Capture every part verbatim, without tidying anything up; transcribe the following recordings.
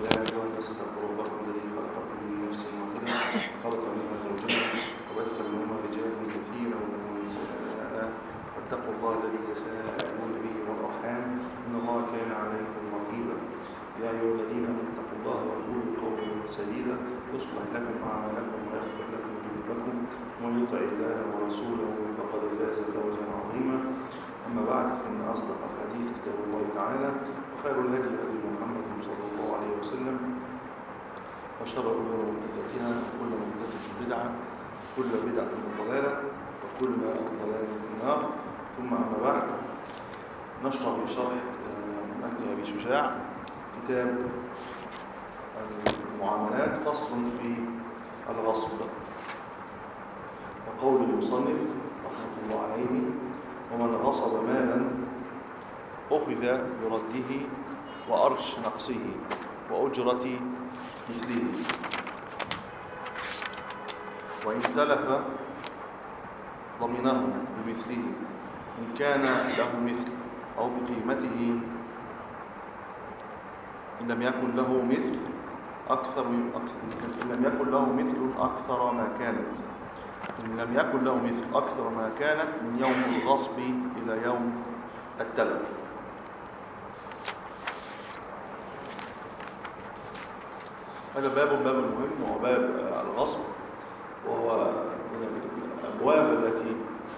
يا أيها الناس اتقوا ربكم الذي خلقكم من نفس واحدة خلق منها زوجها وبث منهما رجالا كثيرا ونساء واتقوا الله الذي تساءلون به والأرحام إن الله كان عليكم رقيبا. يا أيها الذين آمنوا اتقوا الله وقولوا قولا سديدا يصلح لكم أعمالكم ويغفر لكم ذنوبكم ومن يطع الله ورسوله فقد فاز فوزا عظيما. أما بعد فإن أصدق الحديث كتاب الله تعالى وخير الهدي هدي محمد صلى الله عليه وسلم وشر الأمور محدثاتها وكل محدثة بدعة وكل بدعة ضلالة وكل ضلالة في النار. ثم أما بعد نشرح في شرح متن أبي شجاع كتاب المعاملات فصل في الغصب. وقول المصنف رحمه الله عليه: ومن غصب مالا أخذ برده وأرش نقصه وأجرة مثله، وإن تلف ضمنه بمثله إن كان له مثل أو بقيمته، إن لم يكن له مثل أكثر من أكثر إن لم يكن له مثل أكثر ما كانت إن لم يكن له مثل أكثر ما كانت من يوم الغصب إلى يوم التلف. هذا باب باب مهم وهو باب الغصب، وهو من الأبواب التي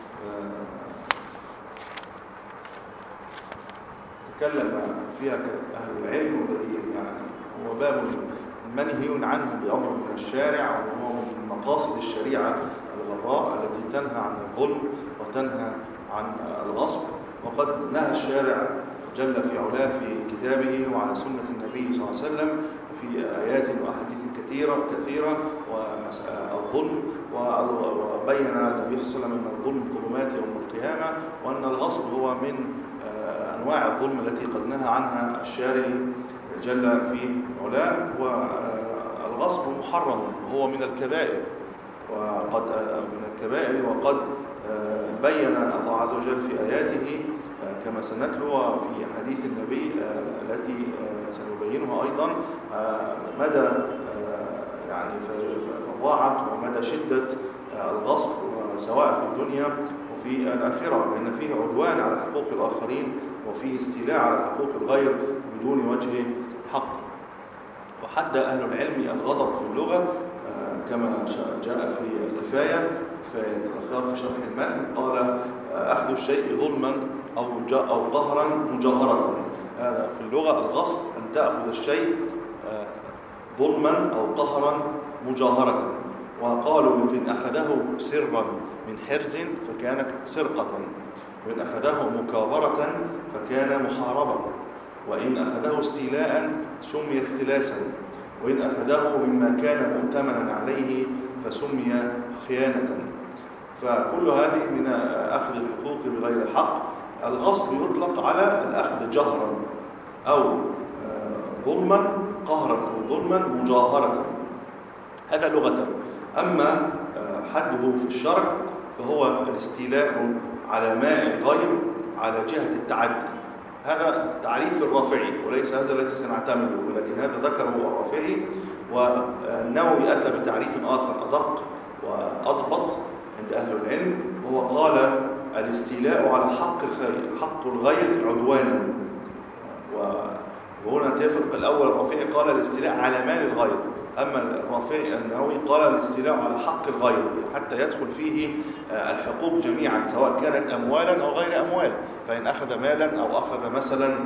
تكلم فيها أهل العلم، والذي يعني هو باب منهي عنه بأمر من الشارع، وهو من مقاصد الشريعة الغراء التي تنهى عن الظلم وتنهى عن الغصب. وقد نهى الشارع جل في علاه في كتابه وعلى سنة النبي صلى الله عليه وسلم في آيات وأحاديث كثيرة كثيرة والظلم، وبين النبي صلى الله عليه وسلم أن الظلم ظلمات يوم القيامة، وأن الغصب هو من أنواع الظلم التي قد نهى عنها الشارع جل في علاه. والغصب محرم وهو من الكبائر، وقد من الكبائر وقد بين الله عز وجل في آياته كما سنتلو في حديث النبي التي سنبينها أيضا مدى يعني فظاعة ومدى شدة الغصب سواء في الدنيا وفي الآخرة، لأن فيه عدوان على حقوق الآخرين وفيه استيلاء على حقوق الغير بدون وجه حق. وحد أهل العلم الغضب في اللغة كما جاء في الكفاية كفاية الأخيار في شرح المتن، قال: أخذ الشيء ظلما أو أو قهرا مجاهرة. هذا في اللغة الغصب أن تأخذ الشيء ظلما أو قهرا مجاهرة. وقالوا: إن أخذه سرا من حرز فكانت سرقة، وإن أخذه مكابرة فكان محاربة، وإن أخذه استيلاء سمي اختلاسا، وإن أخذه مما كان مؤتمنا عليه فسمي خيانة. فكل هذه من أخذ الحقوق بغير حق. الغصب يطلق على الأخذ جهرا أو ظلما قهرا أو ظلما مجاهرة، هذا لغة. أما حده في الشرع فهو الاستيلاء على ماء الغير على جهة التعدي. هذا تعريف الرافعي وليس هذا الذي سنعتمده، ولكن هذا ذكره الرافعي. والنووي أتى بتعريف آخر أدق وأضبط عند أهل العلم، وهو قال: الاستيلاء على حق الغير حق الغير عدوانا. وهنا تفرق الأول الرافعي قال الاستيلاء على مال الغير، أما الرافعي النووي قال الاستيلاء على حق الغير حتى يدخل فيه الحقوق جميعا سواء كانت أموالا أو غير أموال. فإن أخذ مالا أو أخذ مثلا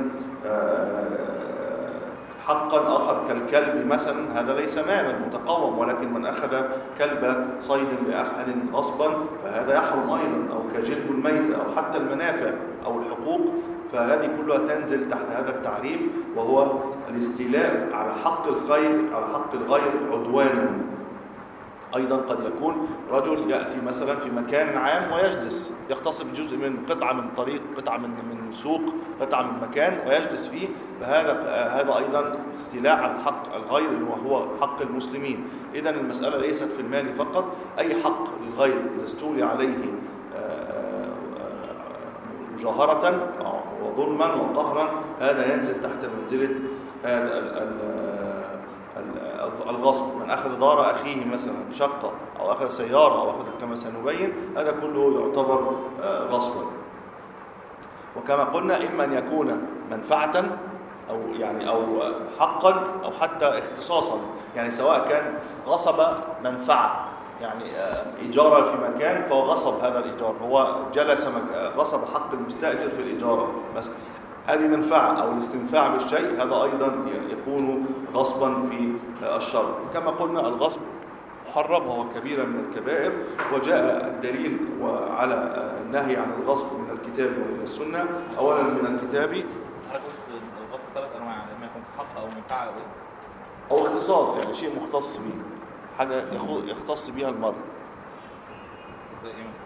حقا آخر كالكلب مثلا، هذا ليس مالا متقوم، ولكن من أخذ كلب صيد لأحد غصبا فهذا يحرم أيضا، أو كجلب الميت أو حتى المنافع أو الحقوق، فهذه كلها تنزل تحت هذا التعريف، وهو الاستيلاء على حق الخير على حق الغير عدوانا. أيضا قد يكون رجل يأتي مثلا في مكان عام ويجلس يغتصب جزء من قطعة من طريق، قطعة من من سوق، قطعة من مكان ويجلس فيه، فهذا هذا أيضا استيلاء على حق الغير وهو حق المسلمين. إذن المسألة ليست في المال فقط، أي حق للغير إذا استولي عليه مجاهرة وظلما وقهرا هذا ينزل تحت منزلة الغصب. من أخذ دار أخيه مثلا شقة أو أخذ سيارة أو أخذ كما سنبين، هذا كله يعتبر غصبا. وكما قلنا إما أن يكون منفعة أو يعني أو حقا أو حتى اختصاصا، يعني سواء كان غصب منفعة يعني إيجارا في مكان فهو غصب هذا الإيجار، هو جلس غصب حق المستأجر في الإيجار مثلا، هذه منفعة أو الاستنفاع بالشيء، هذا أيضا يكون غصبا في الشرع. كما قلنا الغصب محرم وهو كبيرة من الكبائر، وجاء الدليل على النهي عن الغصب من الكتاب ومن السنة. أولا من الكتاب الغصب ثلاث أنواع، لما يكون في حق أو منفعة أو أو اختصاص، يعني شيء مختص به، حاجة يختص بها المرء. زي إيه مثلا؟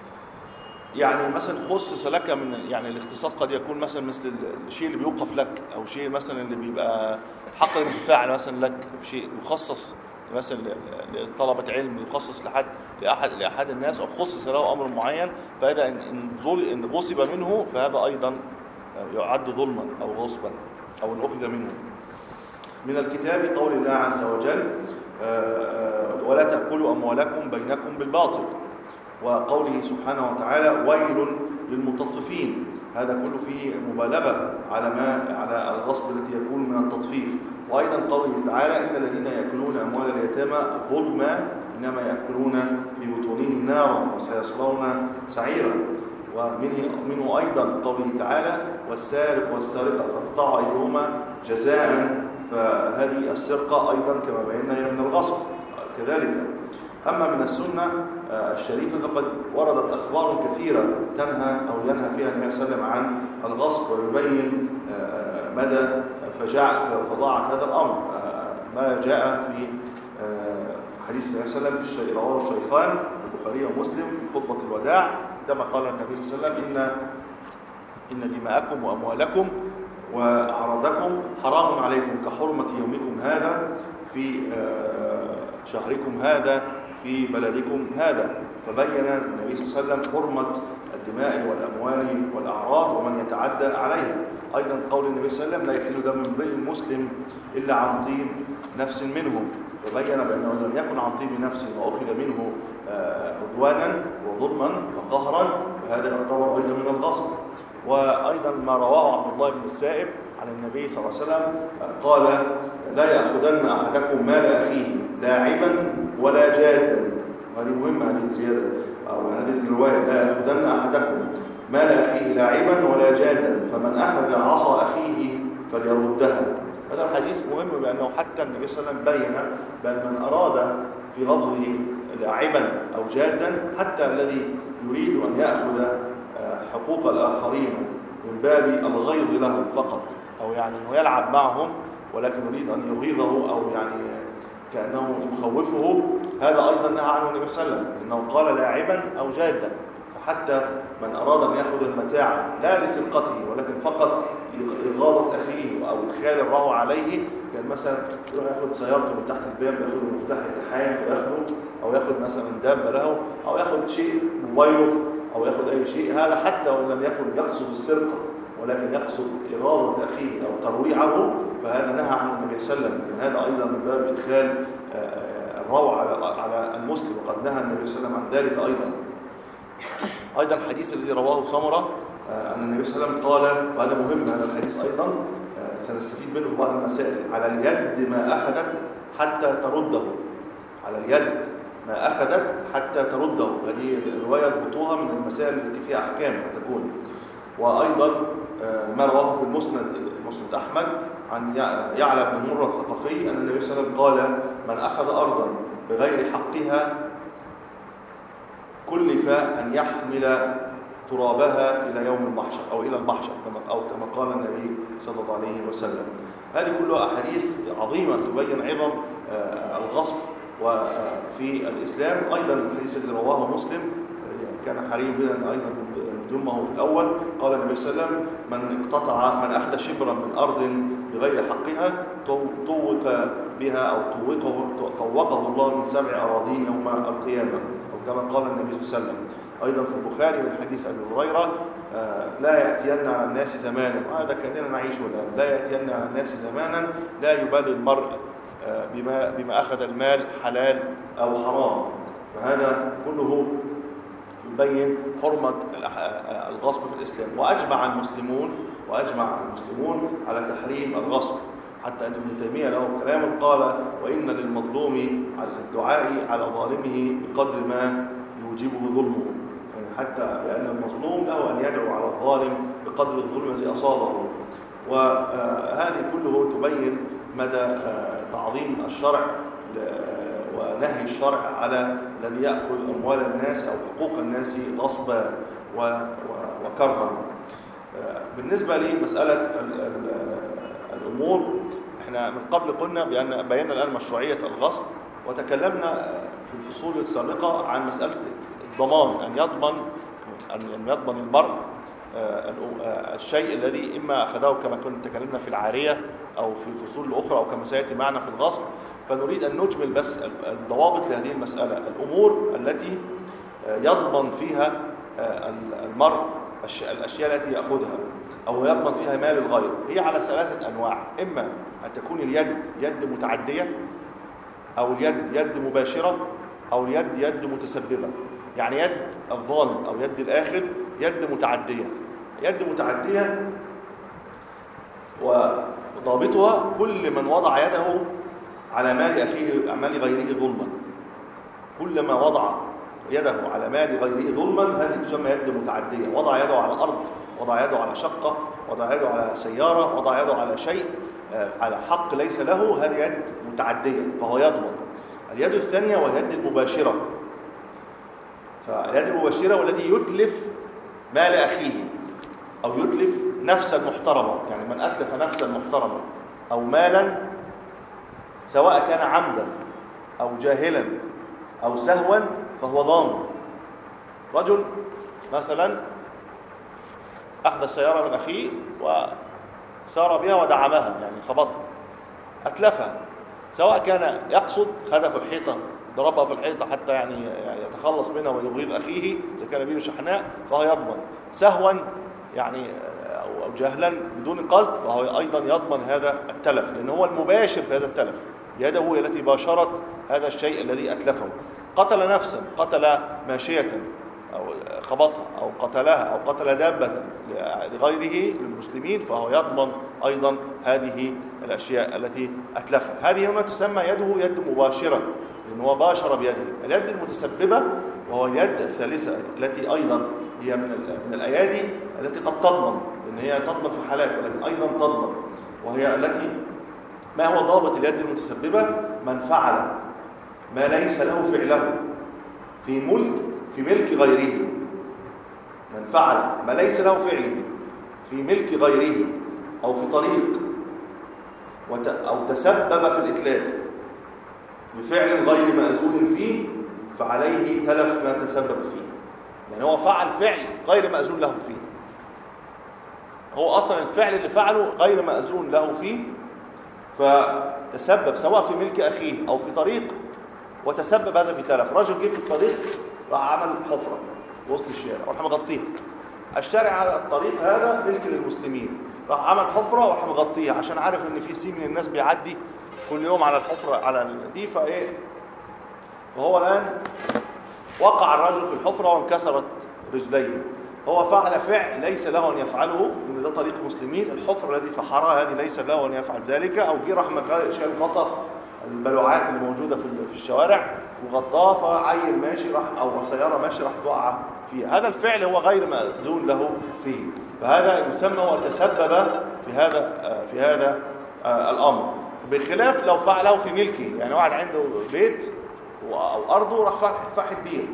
يعني مثلا خصص لك من، يعني الاختصاص قد يكون مثلا مثل الشيء اللي بيوقف لك، أو شيء مثلا اللي بيبقى حق الانتفاع مثلا لك، شيء يخصص مثلا لطلبة علم، يخصص لحد لأحد لأحد الناس، أو خصص له أمر معين، فإذا إن غصب منه فهذا أيضا يعد ظلما أو غصبا أو إن أخذ منه. من الكتاب قول الله عز وجل ولا تأكلوا أموالكم بينكم بالباطل، وقوله سبحانه وتعالى ويل للمطففين، هذا كله فيه مبالغة على ما على الغصب التي يكون من التطفيف. وأيضا قوله تعالى إن الذين يأكلون أموال اليتامى ظلما إنما يأكلون في بطونهم نارا وسيصلون سعيرا. ومنه منه أيضا قوله تعالى والسارق والسارقة فاقطعوا أيديهما جزاء، فهذه السرقة أيضا كما بينا هي من الغصب كذلك. أما من السنة الشريفة فقد وردت أخبار كثيرة تنهى أو ينهى فيها النبي صلى الله عليه وسلم عن الغصب، ويبين مدى فظاعة هذا الأمر. ما جاء في حديث النبي صلى الله عليه وسلم في رواه الشيخان البخاري ومسلم في خطبة الوداع، عندما قال النبي صلى الله عليه وسلم إن إن دماءكم وأموالكم وأعراضكم حرام عليكم كحرمة يومكم هذا في شهركم هذا في بلدكم هذا. فبين النبي صلى الله عليه وسلم حرمة الدماء والأموال والأعراض ومن يتعدى عليها. أيضا قول النبي صلى الله عليه وسلم لا يحل دم امرئ مسلم إلا عن طيب نفس منه، وبين بأنه لم يكن عن طيب نفس وأخذ منه عدوانا وظلما وقهرا، وهذا يعتبر أيضا من الغصب. وأيضا ما رواه عبد الله بن السائب عن النبي صلى الله عليه وسلم قال لا يأخذن أحدكم مال أخيه لاعبا ولا جادا، وهذه مهمة هذه الزيادة أو هذه الرواية لا يأخذن أحدكم مال أخيه لاعبا ولا جادا فمن أخذ عصا أخيه فليردها. هذا الحديث مهم لأنه حتى النبي صلى الله عليه وسلم بين بأن من أراد في لفظه لاعبا أو جادا حتى الذي يريد أن يأخذ حقوق الآخرين من باب الغيظ لهم فقط، أو يعني أنه يلعب معهم ولكن يريد أن يغيظه أو يعني كأنه يخوفه، هذا أيضا نهى عنه النبي صلى الله عليه وسلم، لأنه قال لاعبا أو جادا. فحتى من أراد أن يأخذ المتاع لا لسرقته ولكن فقط إغاظة أخيه أو إدخال الروع عليه، كان مثلا يروح يأخذ سيارته من تحت الباب، يأخذ المفتاح يتحايل ويأخذه، أو يأخذ مثلا دابة له، أو يأخذ شيء موبايله، أو يأخذ أي شيء، هذا حتى وإن لم يكن يقصد السرقة ولكن يقصد إغاظة أخيه أو ترويعه، فهذا نهى عنه النبي صلى الله عليه وسلم. هذا أيضا من باب إدخال الروع على على المسلم، وقد نهى النبي صلى الله عليه وسلم عن ذلك أيضا. أيضا الحديث الذي رواه سمرة أن النبي صلى الله عليه وسلم قال، وهذا مهم هذا الحديث أيضا سنستفيد منه في بعض المسائل، على اليد ما أخذت حتى ترده، على اليد ما أخذت حتى ترده. هذه الرواية ضبطوها من المسائل التي فيها أحكام تكون. وأيضا ما رواه في المسند مسند أحمد عن يعلى بن مرة الثقفي أن النبي صلى الله عليه وسلم قال من أخذ أرضا بغير حقها كلف أن يحمل ترابها إلى يوم المحشر أو إلى المحشر أو كما قال النبي صلى الله عليه وسلم. هذه كلها أحاديث عظيمة تبين عظم الغصب وفي الإسلام. أيضا الحديث الذي رواه مسلم كان حري بنا أيضا ندمه في الأول، قال النبي صلى الله عليه وسلم من اقتطع من أخذ شبرا من أرض بغير حقها طوق بها أو طوقه, طوقه الله من سبع أراضين يوم القيامة، أو كما قال النبي صلى الله عليه وسلم. أيضا في البخاري من حديث أبي هريرة لا يأتين على الناس زمانا، وهذا كأننا نعيشه الآن، لا يأتين على الناس زمانا لا يبالي المرء بما بما أخذ المال حلال أو حرام. فهذا كله يبين حرمة الغصب في الإسلام. وأجمع المسلمون وأجمع المسلمون على تحريم الغصب، حتى أن ابن تيمية له كلام قال: وإن للمظلوم على الدعاء على ظالمه بقدر ما يوجبه ظلمه، يعني حتى لأن المظلوم له أن يدعو على الظالم بقدر الظلم الذي أصابه. وهذه كله تبين مدى تعظيم الشرع ونهي الشرع على الذي يأخذ أموال الناس أو حقوق الناس غصبا وكرها. بالنسبة لمسألة الأمور، احنا من قبل قلنا بأن بينا الآن مشروعية الغصب، وتكلمنا في الفصول السابقة عن مسألة الضمان، أن يضمن أن يضمن المرء الشيء الذي إما أخذه كما كنا تكلمنا في العارية أو في الفصول الأخرى أو كما سيأتي معنا في الغصب. فنريد أن نجمل بس الضوابط لهذه المسألة. الأمور التي يضمن فيها المرء الأشياء التي يأخذها أو يضمن فيها مال الغير هي على ثلاثة أنواع: إما أن تكون اليد يد متعدية، أو اليد يد مباشرة، أو اليد يد متسببة. يعني يد الظالم أو يد الآخذ يد متعدية. يد متعدية وضابطها كل من وضع يده على مال أخيه مال غيره ظلما. كل ما وضع يده على مال غيره ظلما هذه تسمى يد متعدية. وضع يده على أرض، وضع يده على شقة، وضع يده على سيارة، وضع يده على شيء على حق ليس له، هذه يد متعدية فهو يضمن. اليد الثانية وهي اليد المباشرة. فاليد المباشرة والذي يتلف مال أخيه أو يتلف نفسا محترمة، يعني من أتلف نفسا محترمة أو مالا سواء كان عمدا أو جاهلا أو سهوا فهو ضامن. رجل مثلا أخذ السيارة من أخيه وسار بها ودعمها، يعني خبطها، أتلفها، سواء كان يقصد خدها في الحيطة، ضربها في الحيطة حتى يعني يتخلص منها ويغيظ أخيه إذا كان به شحناء فهو يضمن. سهوا يعني أو جهلا بدون قصد فهو أيضا يضمن هذا التلف، لأن هو المباشر في هذا التلف، يده هي التي باشرت هذا الشيء الذي أتلفه. قتل نفسا، قتل ماشية أو خبطها أو قتلها أو قتل دابة لغيره للمسلمين فهو يضمن أيضا هذه الأشياء التي أتلفها. هذه هنا تسمى يده يد مباشرة، لأنه باشر بيده. اليد المتسببة وهو اليد الثالثة التي أيضا هي من من الأيادي التي قد تضمن، لأن هي تضمن في حالات ولكن أيضا تضمن، وهي التي ما هو ضابط اليد المتسببة؟ من فعل ما ليس له فعله في ملك في ملك غيره. من فعل ما ليس له فعله في ملك غيره أو في طريق أو تسبب في الإتلاف بفعل غير مأذون فيه فعليه تلف ما تسبب فيه. يعني هو فعل فعل غير مأذون له فيه، هو أصلا الفعل اللي فعله غير مأذون له فيه، فتسبب سواء في ملك أخيه أو في طريق وتسبب هذا في تلف. رجل جه في الطريق راح عمل حفرة وسط الشارع وراح مغطيها. الشارع على الطريق هذا ملك للمسلمين، راح عمل حفرة وراح مغطيها عشان عارف ان في سي من الناس بيعدي كل يوم على الحفرة على دي، فايه وهو الآن وقع الرجل في الحفرة وانكسرت رجليه. هو فعل فعل ليس له أن يفعله، لأن ده طريق مسلمين. الحفرة الذي فحرها هذه ليس له أن يفعل ذلك. أو جه راح شال غطى البلوعات اللي موجودة في الشوارع وغطاها، فعيل ماشي راح أو سيارة ماشي راح توقع فيها. هذا الفعل هو غير مأذون له فيه، فهذا يسمى وتسبب في هذا في هذا الأمر، بخلاف لو فعله في ملكه. يعني واحد عنده بيت أو أرضه راح فاحت بير،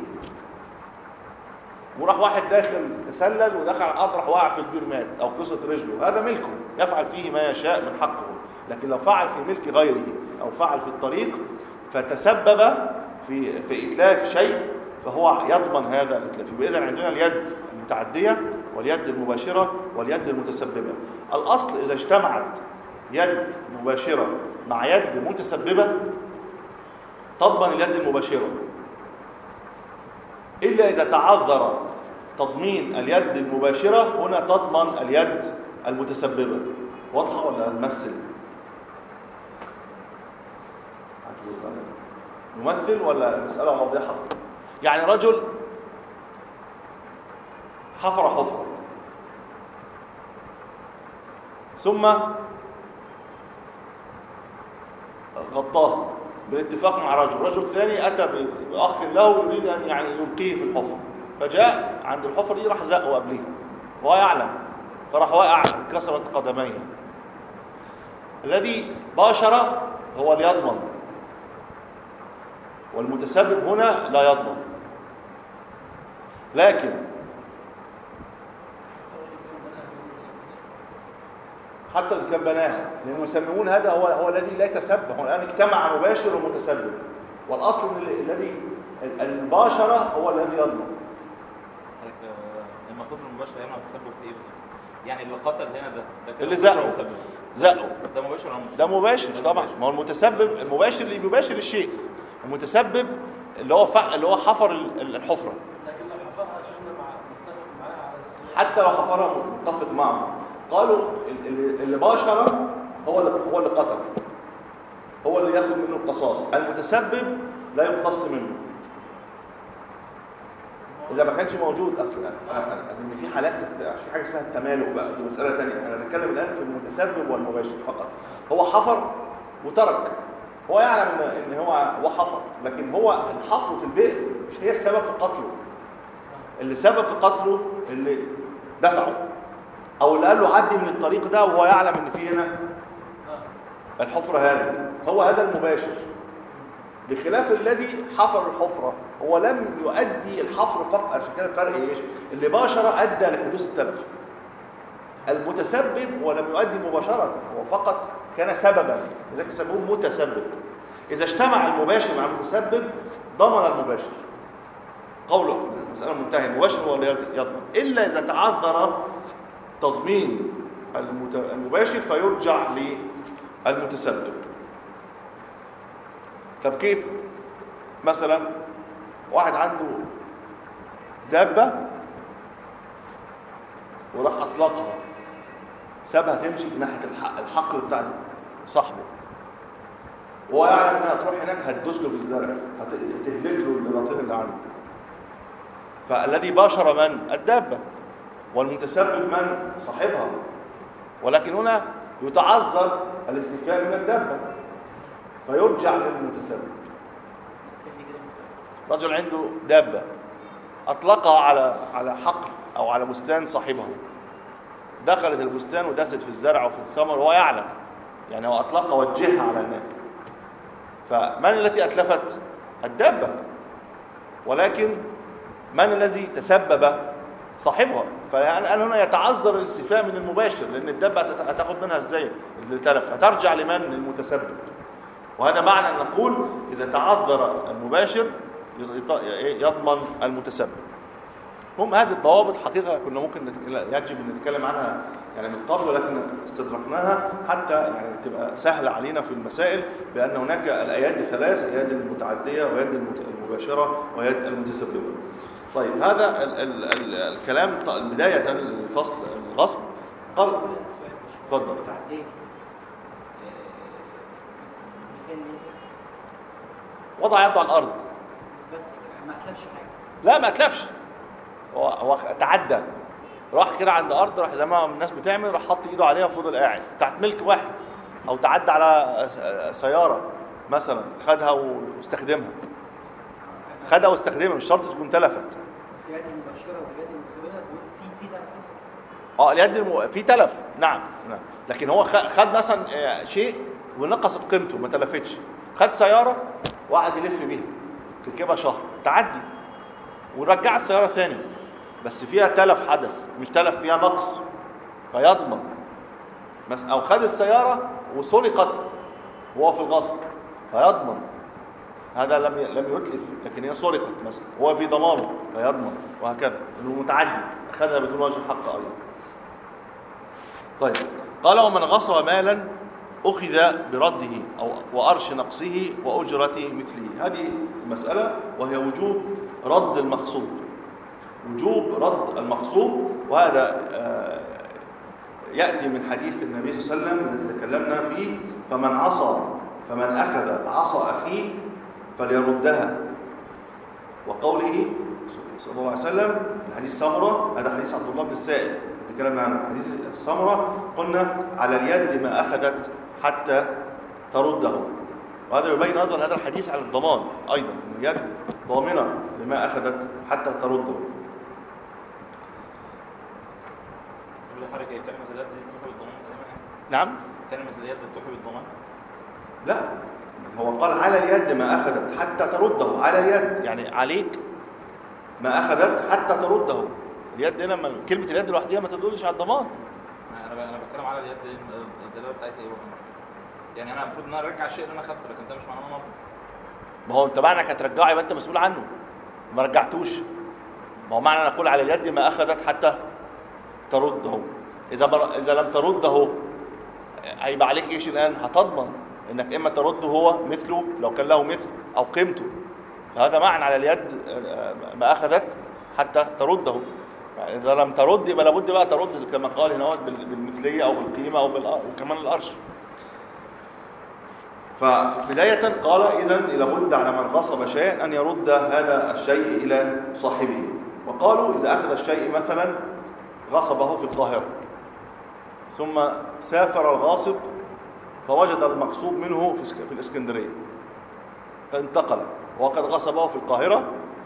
وراح واحد داخل تسلل ودخل على الأرض راح وقع في البير مات أو كسرت رجله، هذا ملكه يفعل فيه ما يشاء من حقه. لكن لو فعل في ملك غيره أو فعل في الطريق فتسبب في في إتلاف شيء فهو يضمن هذا الإتلاف. إذن عندنا اليد المتعدية واليد المباشرة واليد المتسببة. الأصل إذا اجتمعت يد مباشرة مع يد متسببة تضمن اليد المباشرة، إلا إذا تعذر تضمين اليد المباشرة هنا تضمن اليد المتسببة. واضحة ولا نمثل؟ نمثل ولا المسألة واضحة؟ يعني رجل حفر حفرة ثم غطاه بالاتفاق مع رجل، رجل ثاني أتى بأخ له يريد أن يعني يلقيه في الحفرة، فجاء عند الحفرة دي راح زقه قبلها وهو يعلم، فراح واقع انكسرت قدميه. الذي باشر هو اللي يضمن، والمتسبب هنا لا يضمن. لكن حتى إذا كان بناها، لأنه يسمون هذا هو هو الذي لا يتسبب. هو الآن اجتمع مباشر ومتسبب، والأصل ان الذي المباشرة هو الذي يضمن. المقصود المباشر هنا متسبب في ايه بالظبط؟ يعني اللي قتل هنا ده ده اللي زقه زقه ده مباشر ولا متسبب؟ ده مباشر طبعا. ما هو المتسبب المباشر اللي بيباشر الشيء، المتسبب اللي هو فع... اللي هو حفر الحفرة. لكن لو حفرها شيخنا مع متفق معاها على اساس حتى لو حفرها متفق معه، قالوا اللي, اللي باشر هو اللي هو اللي قتل، هو اللي ياخذ منه القصاص. المتسبب لا يقتص منه اذا ما كانش موجود. اصلا ان في حالات، في حاجه اسمها التمالؤ بقى، دي مساله ثانيه. انا بتكلم الان في المتسبب والمباشر فقط. هو حفر وترك، هو يعلم ان هو هو حفر، لكن هو الحفر في البئر مش هي السبب في قتله. اللي سبب في قتله اللي دفعه، او اللي قال له عدي من الطريق ده وهو يعلم ان في هنا الحفره هذه، هو هذا المباشر. بخلاف الذي حفر الحفره هو لم يؤدي الحفر فقط. عشان كده الفرق ايش؟ اللي باشر ادى لحدوث التلف. المتسبب ولم يؤدي مباشره، هو فقط كان سببا، لذلك يسموه متسبب. اذا اجتمع المباشر مع المتسبب ضمن المباشر. قوله المساله منتهيه، المباشر هو اللي يضمن، الا اذا تعذر تضمين المباشر فيرجع للمتسبب. طب كيف؟ مثلا واحد عنده دابة وراح اطلقها، سابها تمشي في ناحية الحقل بتاع صاحبه، وهو يعلم انها تروح هناك هتدوس له في الزرع، هتهلك له البراطين اللي عنده. فالذي باشر من؟ الدابة، والمتسبب من؟ صاحبها. ولكن هنا يتعذر الاستيفاء من الدابة فيرجع للمتسبب. رجل عنده دابة أطلقها على على حقل أو على بستان صاحبها، دخلت البستان ودست في الزرع وفي الثمر وهو يعلم، يعني هو أطلقها وجهها على هناك. فمن التي أتلفت؟ الدابة. ولكن من الذي تسبب؟ صاحبها. فالآن هنا يتعذر الاستيفاء من المباشر، لأن الدابة هتاخد منها ازاي اللي تلف؟ هترجع لمن؟ للمتسبب. وهذا معنى أن نقول إذا تعذر المباشر يضمن المتسبب. هم هذه الضوابط حقيقة كنا ممكن يجب أن نتكلم عنها يعني من قبل، ولكن استدركناها حتى يعني تبقى سهلة علينا في المسائل، بأن هناك الأيادي ثلاث: الأيادي المتعدية ويد المباشرة ويد المتسببة. طيب هذا ال ال ال الكلام بداية الفصل الغصب. قال تفضل. وضع يده على الارض بس ما اتلفش حاجه. لا ما اتلفش، هو هو تعدى، راح كده عند ارض، راح زي ما الناس بتعمل، راح حط ايده عليها وفضل قاعد تحت ملك واحد. او تعدى على سياره مثلا، خدها واستخدمها، خدها واستخدمها، مش شرط تكون تلفت. بس اليد المباشره واليد المتسببه في في تلف. اه اليد الم... في تلف، نعم نعم. لكن هو خد مثلا شيء ونقصت قيمته ما تلفتش. خد سياره وقعد يلف بيها، ركبها شهر، تعدي ورجع السياره ثاني، بس فيها تلف حدث، مش تلف فيها نقص، فيضمن. بس او خد السياره وسرقت وهو في الغصب فيضمن، هذا لم لم يتلف، لكن هي سرقت مثلا، هو في ضمانه فيضمن، وهكذا. انه متعدي اخذها بدون وجه حق ايضا. طيب قال: ومن غصب مالا أخذ برده أو وأرش نقصه وأجرة مثله. هذه المسألة وهي وجوب رد المغصوب، وجوب رد المغصوب. وهذا يأتي من حديث النبي صلى الله عليه وسلم الذي تكلمنا فيه: فمن عصى فمن أخذ عصا أخيه فليردها. وقوله صلى الله عليه وسلم الحديث سمرة، هذا حديث عبد الله بن السائب تكلمنا عنه، حديث السمرة قلنا على اليد ما أخذت حتى ترده، وهذا يبين أيضا هذا الحديث على الضمان أيضا، أن اليد ضامنة لما أخذت حتى ترده. حركة كلمة اليد توحي بالضمان. نعم، كلمة اليد توحي بالضمان. لا، هو قال على اليد ما أخذت حتى ترده، على اليد يعني عليك ما أخذت حتى ترده. اليد هنا لما كلمة اليد لوحدها ما تدلش على الضمان. أنا أنا بتكلم على اليد، الدلالة بتاعتها إيه؟ يعني أنا المفروض إن أنا أرجع الشيء اللي أنا أخذته، لكن ده مش معناه إن أنا. ما هو أنت معنى إنك هترجعه يبقى أنت مسؤول عنه، ما رجعتوش. ما هو معنى نقول على اليد ما أخذت حتى ترده. إذا مر... إذا لم ترده هيبقى عليك إيش الآن؟ هتضمن إنك إما ترده هو مثله لو كان له مثل أو قيمته. فهذا معنى على اليد ما أخذت حتى ترده. يعني إذا لم ترد يبقى لابد بقى ترد كما قال هنا بالمثلية أو بالقيمة أو بالأ... وكمان الأرش. فبداية قال إذن لابد على من غصب شيئا أن يرد هذا الشيء إلى صاحبه. وقالوا إذا أخذ الشيء مثلا غصبه في القاهرة ثم سافر الغاصب فوجد المغصوب منه في الإسكندرية فانتقل وقد غصبه في القاهرة،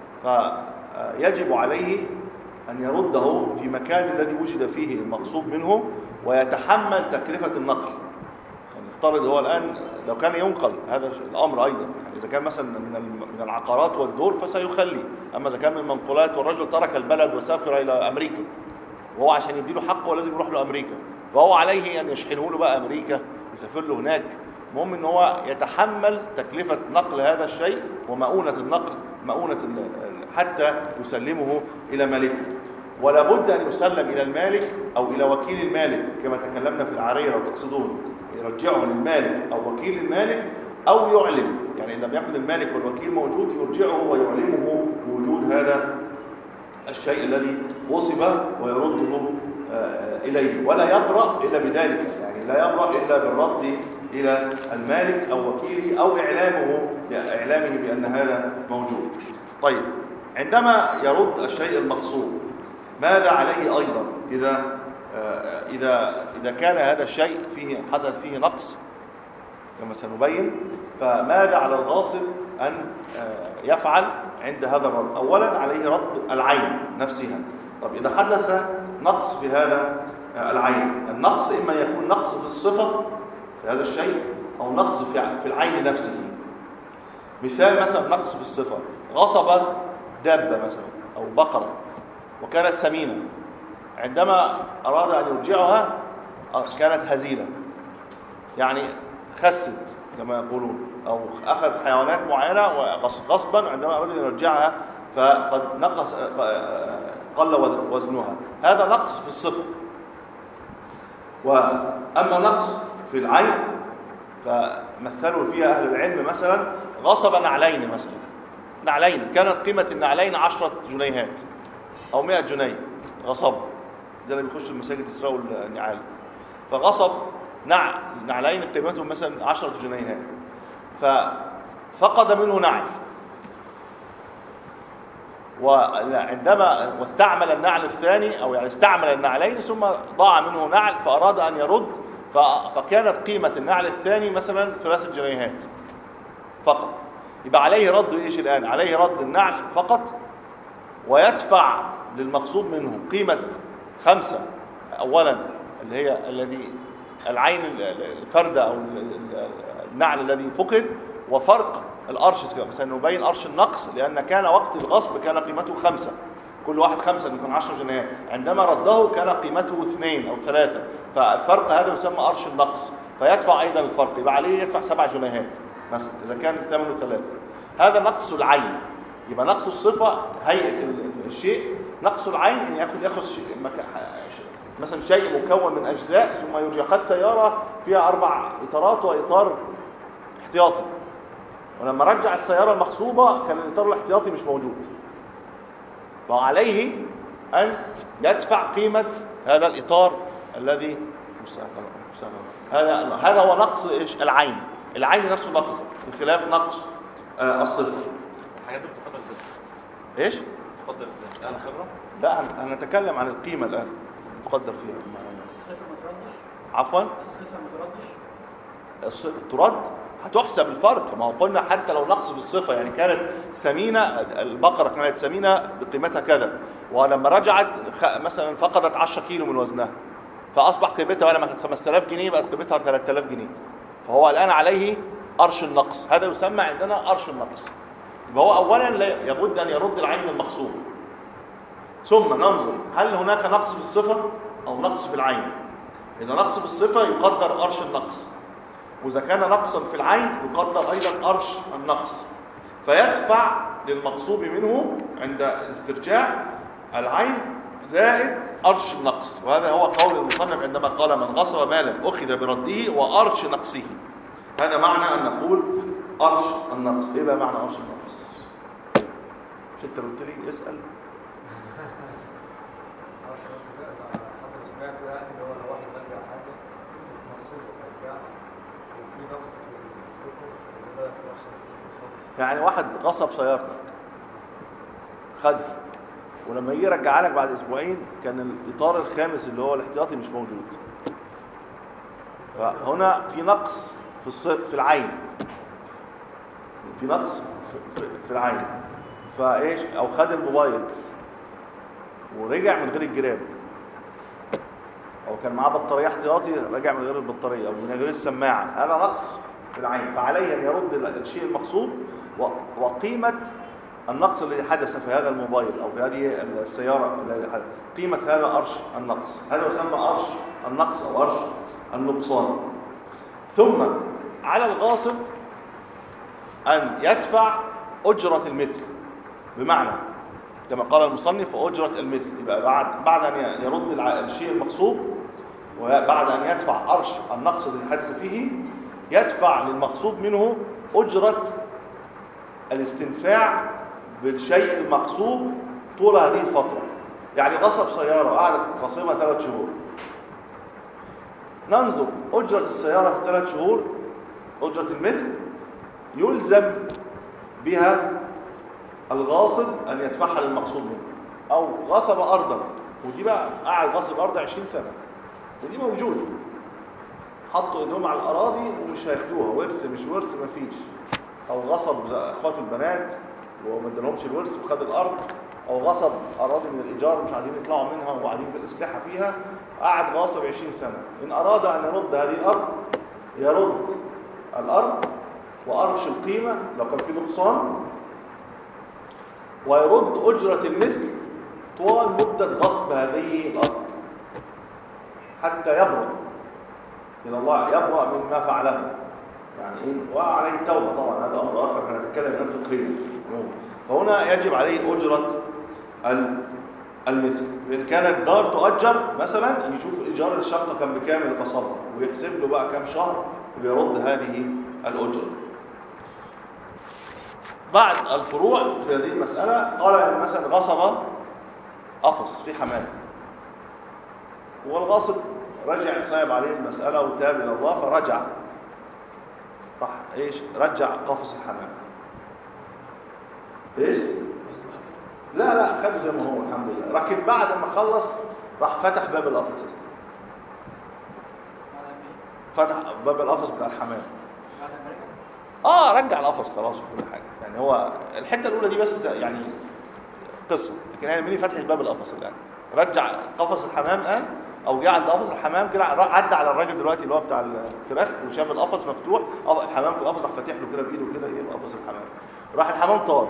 فيجب عليه أن يرده في مكان الذي وجد فيه المغصوب منه ويتحمل تكلفة النقل. يعني افترض هو الآن لو كان ينقل هذا الأمر أيضا، يعني إذا كان مثلا من العقارات والدور فسيخلي، أما إذا كان من المنقولات والرجل ترك البلد وسافر إلى أمريكا وهو عشان يديله حقه لازم يروح له أمريكا، فهو عليه أن يشحنه له بقى أمريكا يسافر له هناك. المهم أن هو يتحمل تكلفة نقل هذا الشيء ومؤونة النقل، مؤونة حتى يسلمه إلى مالكه. ولا بد أن يسلم إلى المالك أو إلى وكيل المالك كما تكلمنا في العارية لو تقصدون، يرجعه للمالك أو وكيل المالك أو يعلم، يعني إن لم يكن المالك والوكيل موجود يرجعه ويعلمه بوجود هذا الشيء الذي وصب ويرده إليه، ولا يبرأ إلا بذلك، يعني لا يبرأ إلا بالرد إلى المالك أو وكيله أو إعلامه إعلامه بأن هذا موجود. طيب، عندما يرد الشيء المغصوب ماذا عليه أيضا إذا إذا إذا كان هذا الشيء فيه حدث فيه نقص كما سنبين؟ فماذا على الغاصب أن يفعل عند هذا الرد؟ أولا عليه رد العين نفسها. طب إذا حدث نقص في هذا العين، النقص إما يكون نقص في الصفة في هذا الشيء أو نقص في العين نفسه. مثال مثلا نقص في الصفة، غصب دابة مثلا أو بقرة وكانت سمينة، عندما أراد أن يرجعها كانت هزيلة، يعني خست كما يقولون، أو أخذ حيوانات معينة غصبا، عندما أراد أن يرجعها فقد نقص قل وزنها، هذا نقص في الصفة. وأما نقص في العين فمثلوا فيها أهل العلم مثلا غصب نعلين مثلا، نعلين كانت قيمة النعلين عشرة جنيهات أو مئة جنيه، غصب زي اللي بيخشوا المساجد يسرقوا النعال، فغصب نع نعلين قيمتهم مثلا عشرة جنيهات، ففقد منه نعل، وعندما واستعمل النعل الثاني أو يعني استعمل النعلين ثم ضاع منه نعل فأراد أن يرد، فكانت قيمة النعل الثاني مثلا ثلاثة جنيهات فقط، يبقى عليه رد إيش الآن؟ عليه رد النعل فقط ويدفع للمقصود منه قيمة خمسة أولا اللي هي الذي العين الفردة أو النعل الذي فقد، وفرق الأرش سنبين أرش النقص، لأن كان وقت الغصب كان قيمته خمسة، كل واحد خمسة يكون عشر جنيهات، عندما رده كان قيمته اثنين أو ثلاثة، فالفرق هذا يسمى أرش النقص، فيدفع أيضا الفرق، يبقى عليه يدفع سبع جنيهات مثلا إذا كان ثمنه ثلاثة. هذا نقص العين. يبقى نقص الصفة هيئة الشيء، نقص العين إن يأخذ يأخذ مثلا شيء مكون من أجزاء ثم يرجع، خد سيارة فيها أربع إطارات وإطار احتياطي، ولما رجع السيارة المغصوبة كان الإطار الاحتياطي مش موجود، فعليه أن يدفع قيمة هذا الإطار الذي هذا هذا هو نقص إيش؟ العين. العين نفسه ناقصة بخلاف نقص آه الصفة. الحاجات دي بتقدر ازاي؟ ايش؟ بتقدر ازاي؟ انا خبرة؟ لا انا نتكلم عن القيمة الآن تقدر فيها. الصفر ما تردش؟ عفوا؟ الصفر ما تردش؟ الصفة ترد، هتحسب الفرق. ما هو قلنا حتى لو نقص في الصفة، يعني كانت ثمينة، البقرة كانت ثمينة بقيمتها كذا، ولما رجعت مثلا فقدت عشرة كيلو من وزنها، فأصبح قيمتها بدل ما كانت خمسة آلاف جنيه بقت قيمتها ثلاثة آلاف جنيه، فهو الآن عليه قرش النقص. هذا يسمى عندنا قرش النقص. يبقى هو أولا لابد أن يرد العين المخصوم، ثم ننظر هل هناك نقص في الصفة أو نقص في العين. إذا نقص في الصفة يقدر قرش النقص، وإذا كان نقصا في العين يقدر أيضا قرش النقص، فيدفع للمغصوب منه عند الاسترجاع العين زائد قرش النقص. وهذا هو قول المصنف عندما قال من غصب مالا أخذ برده وقرش نقصه. هذا معنى أن نقول قرش النقص. إيه بقى معنى قرش النقص؟ مش أنت قلت لي اسأل؟ حضرتك سمعته يعني اللي هو لو واحد رجع حاجة مغصوب ورجعها وفي نقص في الصفر وده اسمه قرش النقص. يعني واحد غصب سيارتك خدها، ولما يجي يرجعها لك بعد اسبوعين كان الاطار الخامس اللي هو الاحتياطي مش موجود، فهنا في نقص في الصف في العين، في نقص في, في العين. فايش؟ او خد الموبايل ورجع من غير الجراب، او كان معاه بطاريه احتياطي رجع من غير البطاريه او من غير السماعه، هذا نقص في العين، فعليه ان يرد الشيء المقصود وقيمه النقص الذي حدث في هذا الموبايل او في هذه السياره الذي حدث، قيمه هذا قرش النقص. هذا يسمى قرش النقص او قرش النقصان. ثم على الغاصب ان يدفع اجره المثل، بمعنى كما قال المصنف اجره المثل، يبقى بعد بعد ان يرد الشيء المغصوب وبعد ان يدفع قرش النقص الذي حدث فيه، يدفع للمغصوب منه اجره الاستنفاع بالشيء المغصوب طول هذه الفترة. يعني غصب سيارة وقعدت غصبها ثلاث شهور، ننظر أجرة السيارة في ثلاث شهور، أجرة المثل يلزم بها الغاصب أن يدفعها للمغصوب منه. أو غصب أرضا، ودي بقى قاعد غصب أرض عشرين سنة ودي موجودة، حطوا إيدهم على الأراضي ومش هياخدوها، ورث مش ورث مفيش. أو غصب اخواته البنات وما ادالهمش الورث وخد الارض، او غصب اراضي من الايجار مش عايزين يطلعوا منها وقاعدين في الاسلحه فيها، قعد غاصب عشرين سنه. ان اراد ان يرد هذه الارض يرد الارض وقرش القيمه لو كان في نقصان، ويرد اجره المثل طوال مده غصب هذه الارض حتى يبرأ الى الله، يبرأ مما فعله. يعني إيه؟ وعليه التوبة طبعا، هذا أمر آخر هنتكلم عنه فقهيا. فهنا يجب عليه أجرة المثل. إن كانت دار تؤجر مثلا يشوف إيجار الشقة كان بكام اللي قصبها ويحسب له بقى كام شهر ويرد هذه الأجرة. بعد الفروع في هذه المسألة قال مثلا غصب قفص في حمام، والغاصب رجع صعب عليه المسألة وتاب إلى الله فرجع، راح ايش رجع قفص الحمام. ايش؟ لا لا خده زي ما هو الحمد لله. لكن بعد ما خلص راح فتح باب القفص، فتح باب القفص بتاع الحمام. اه رجع القفص خلاص وكل حاجه. يعني هو الحته الاولى دي بس يعني قصه، لكن يعني مني فتح باب القفص الان، رجع قفص الحمام الان، او جه عند قفص الحمام كده، عدى على الراجل دلوقتي اللي هو بتاع الفراخ وشاف القفص مفتوح، او الحمام في القفص، راح فاتح له كده بايده كده ايه قفص الحمام، راح الحمام طار.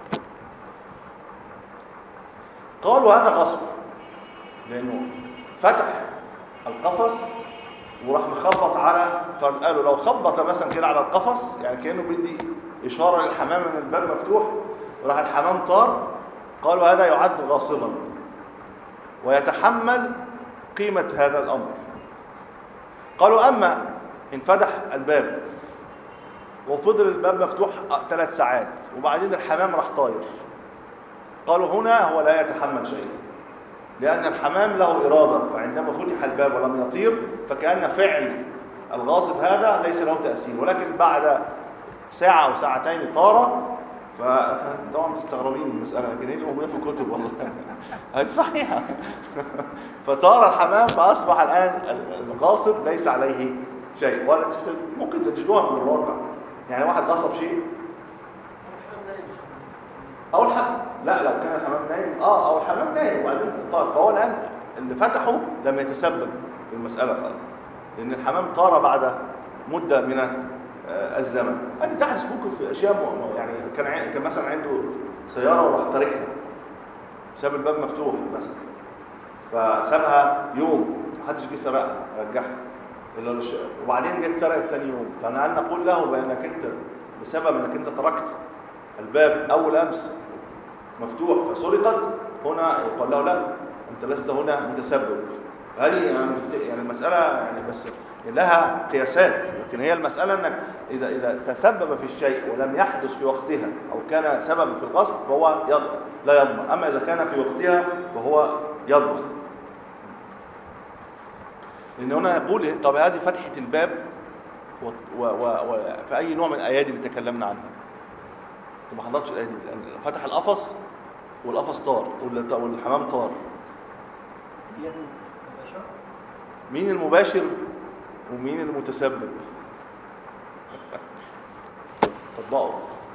قالوا هذا غصب، لانه فتح القفص وراح مخبط على، فقالوا لو خبط مثلا كده على القفص يعني كانه بيدي اشاره للحمام ان الباب مفتوح وراح الحمام طار، قالوا هذا يعد غاصبا ويتحمل قيمة هذا الأمر. قالوا أما إن فتح الباب وفضل الباب مفتوح ثلاث ساعات وبعدين الحمام راح طاير، قالوا هنا هو لا يتحمل شيء، لأن الحمام له إرادة، فعندما فتح الباب ولم يطير فكأن فعل الغاصب هذا ليس له تأثير، ولكن بعد ساعة أو ساعتين طار، فطبعا تستغربين من المسألة لكن هي موجودة في الكتب والله هذه صحيحة فطار الحمام فأصبح الآن الغاصب ليس عليه شيء، ولا ممكن تجدوها من الواقع. يعني واحد غصب شيء أو الحمام، لا لو كان الحمام نايم اه أو الحمام نايم وبعدين طار، فهو الآن اللي فتحه لم يتسبب في المسألة خالص، لأن الحمام طار بعد مدة من الزمن. هذه تحدث ممكن في اشياء يعني كان كان مثلا عنده سياره وراح تاركها، ساب الباب مفتوح مثلا فسابها يوم محدش جه سرقها رجعها الا وبعدين جت سرقت ثاني يوم، فهل نقول له بانك انت بسبب انك انت تركت الباب اول امس مفتوح فسرقت، هنا يقول له لا انت لست هنا متسبب. هذه يعني يعني المساله يعني بس لها قياسات، لكن هي المسألة أنك إذا إذا تسبب في الشيء ولم يحدث في وقتها أو كان سبب في الغصب فهو يضمن لا يضمن، أما إذا كان في وقتها فهو يضمن. لأن هنا يقول طب هذه فتحة الباب وفي أي نوع من الأيادي اللي تكلمنا عنها؟ أنت ما حضرتش الأيادي، فتح القفص والقفص طار والحمام طار. مين المباشر ومين المتسبب؟ طبقوا.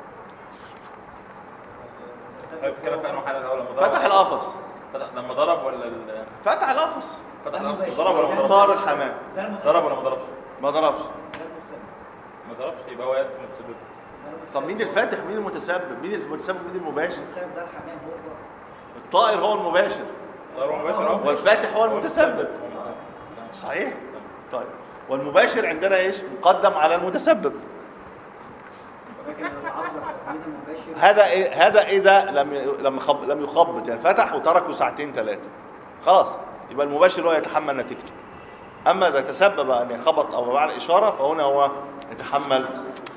بتتكلم في انه حاله الاول لما ضرب فتح القفص، فتح لما ضرب ولا ال... فتح القفص فتح القفص ضرب ولا ما ضربش؟ طار الحمام ضرب ولا ما ضربش؟ ما ضربش ما ضربش يبقى هو يد متسبب. طب مين الفاتح ومين المتسبب؟ مين المتسبب ومين المباشر؟ المتسبب ده الحمام هو الطائر هو المباشر والفاتح هو المتسبب. صحيح؟ طيب والمباشر عندنا ايش؟ مقدم على المتسبب. هذا إيه؟ هذا اذا لم لم يخب لم يخبط، يعني فتح وتركه ساعتين ثلاثه خلاص يبقى المباشر هو يتحمل نتيجته. اما اذا تسبب ان يخبط او فعل اشاره فهنا هو يتحمل.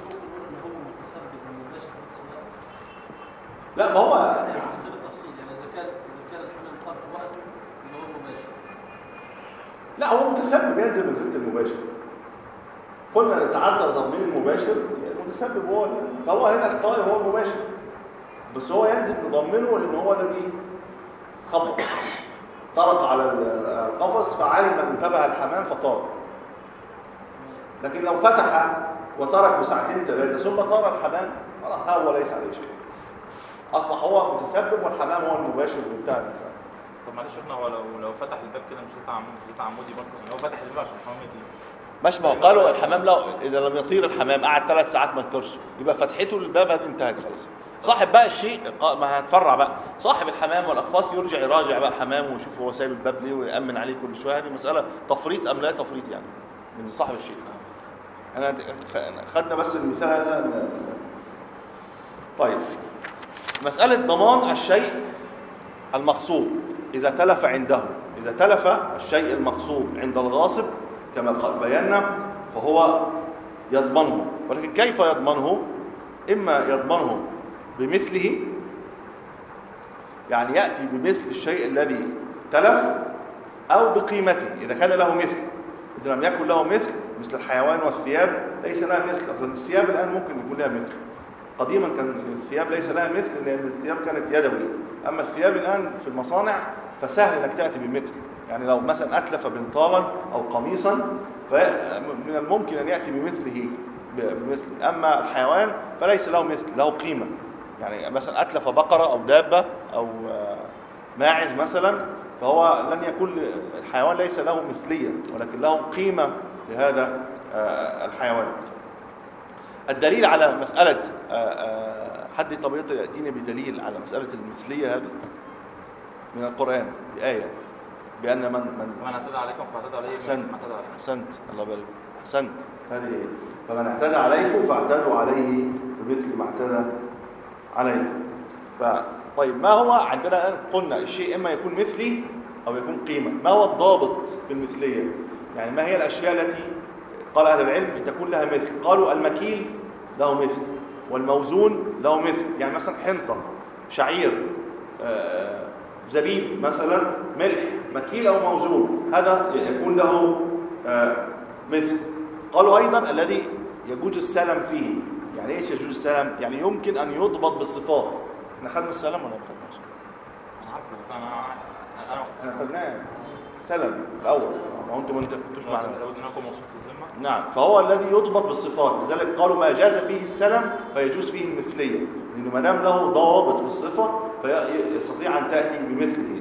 لا ما هو على حسب التفصيل، يعني اذا كان اذا كان الحمام طار في وقت يبقى هو مباشر. لا هو متسبب ينزل منزله المباشر. قلنا تعذر تضمين المباشر المتسبب هو، فهو هنا الطائر هو المباشر بس هو ينزل نضمنه لان هو الذي خبط طرق على القفص فعلم انتبه الحمام فطار. لكن لو فتح وترك بساعتين ثلاثه ثم طار الحمام خلاص هو ليس عليه شيء، اصبح هو متسبب والحمام هو المباشر بتاع الانسان. طب معلش احنا هو لو لو فتح الباب كده مش ده تعمدي مش ده تعمدي برضه، يعني هو فتح الباب عشان الحمام يطير ماشي. ما هو قالوا الحمام لو اذا لم يطير الحمام قعد ثلاث ساعات ما يطيرش يبقى فتحته للباب هذه انتهت خلاص. صاحب بقى الشيء ما هتفرع بقى، صاحب الحمام والاقفاص يرجع يراجع بقى حمامه ويشوف هو سايب الباب ليه ويامن عليه كل شويه. هذه مساله تفريط ام لا تفريط يعني من صاحب الشيء. انا خدنا بس المثال هذا. طيب مساله ضمان الشيء المغصوب اذا تلف عنده، اذا تلف الشيء المغصوب عند الغاصب كما بينا فهو يضمنه، ولكن كيف يضمنه؟ إما يضمنه بمثله، يعني يأتي بمثل الشيء الذي تلف، أو بقيمته إذا كان له مثل. إذا لم يكن له مثل مثل الحيوان والثياب ليس لها مثل، أصلا الثياب الآن ممكن يكون لها مثل. قديما كان الثياب ليس لها مثل لأن الثياب كانت يدوي، أما الثياب الآن في المصانع فسهل أنك تأتي بمثل. يعني لو مثلا أتلف بنطالا أو قميصا فمن الممكن أن يأتي بمثله بمثله. أما الحيوان فليس له مثل، له قيمة. يعني مثلا أتلف بقرة أو دابة أو ماعز مثلا فهو لن يكون الحيوان ليس له مثلية ولكن له قيمة لهذا الحيوان. الدليل على مسألة حد طبيعته يأتيني بدليل على مسألة المثلية هذه من القرآن بآية بأن من من من اعتدى عليكم فاعتدوا عليه. أحسنت أحسنت الله يبارك أحسنت. هذه فمن اعتدى عليكم فاعتدوا عليه بمثل ما اعتدى عليكم. ف طيب ما هو عندنا الآن قلنا الشيء إما يكون مثلي أو يكون قيمة. ما هو الضابط في المثلية؟ يعني ما هي الأشياء التي قال أهل العلم تكون لها مثل؟ قالوا المكيل له مثل والموزون له مثل. يعني مثلا حنطة، شعير، آه زبيب مثلا، ملح، مكيل أو موزون، هذا يكون له آه مثل. قالوا أيضا الذي يجوز السلم فيه. يعني إيش يجوز السلم؟ يعني يمكن أن يضبط بالصفات. إحنا خدنا السلم ولا ما خدناش؟ انا عارفه بس انا انا إحنا خدناه السلم الأول، ما أنتم ما كنتوش معنا. لو دينكم موصوف في الذمه. نعم، فهو الذي يضبط بالصفات، لذلك قالوا ما جاز فيه السلم فيجوز فيه المثلية، لأنه ما دام له ضوابط في الصفة فيستطيع أن تأتي بمثله.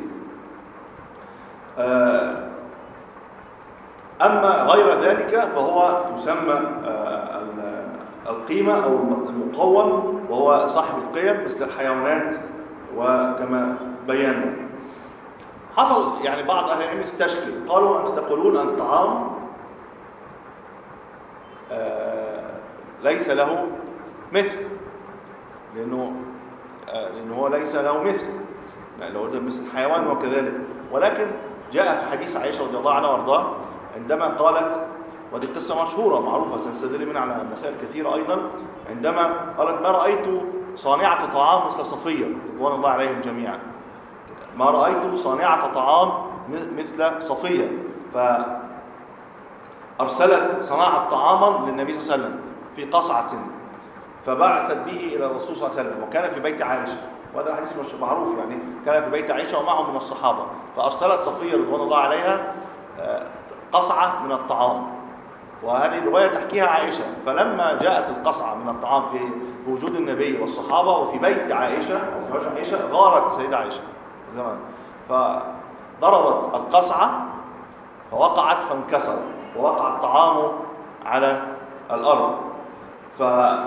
أما غير ذلك فهو يسمى القيمة أو المقوم، وهو صاحب القيم مثل الحيوانات وكما بينا. حصل يعني بعض أهل العلم استشكل، قالوا أنتم تقولون أن الطعام ليس له مثل، لأنه لأنه هو ليس له مثل، لو قلت مثل الحيوان وكذلك. ولكن جاء في حديث عائشة رضي الله عنها وارضاها عندما قالت، ودي قصة مشهورة معروفة سنستدل منها على مسائل كثيرة أيضا، عندما قالت ما رأيت صانعة طعام مثل صفية رضوان الله عليهم جميعا، ما رأيت صانعة طعام مثل صفية، فأرسلت صناعة طعاما للنبي صلى الله عليه وسلم في قصعة فبعثت به إلى الرسول صلى الله عليه وسلم، وكان في بيت عائشة، وهذا الحديث مش معروف يعني، كان في بيت عائشة ومعه من الصحابة، فأرسلت صفية رضوان الله عليها قصعة من الطعام، وهذه الرواية تحكيها عائشة. فلما جاءت القصعة من الطعام في وجود النبي والصحابة وفي بيت عائشة أو في وجه عائشة، غارت سيدة عائشة زمان، فضربت القصعة فوقعت فانكسرت ووقع الطعام على الأرض. ف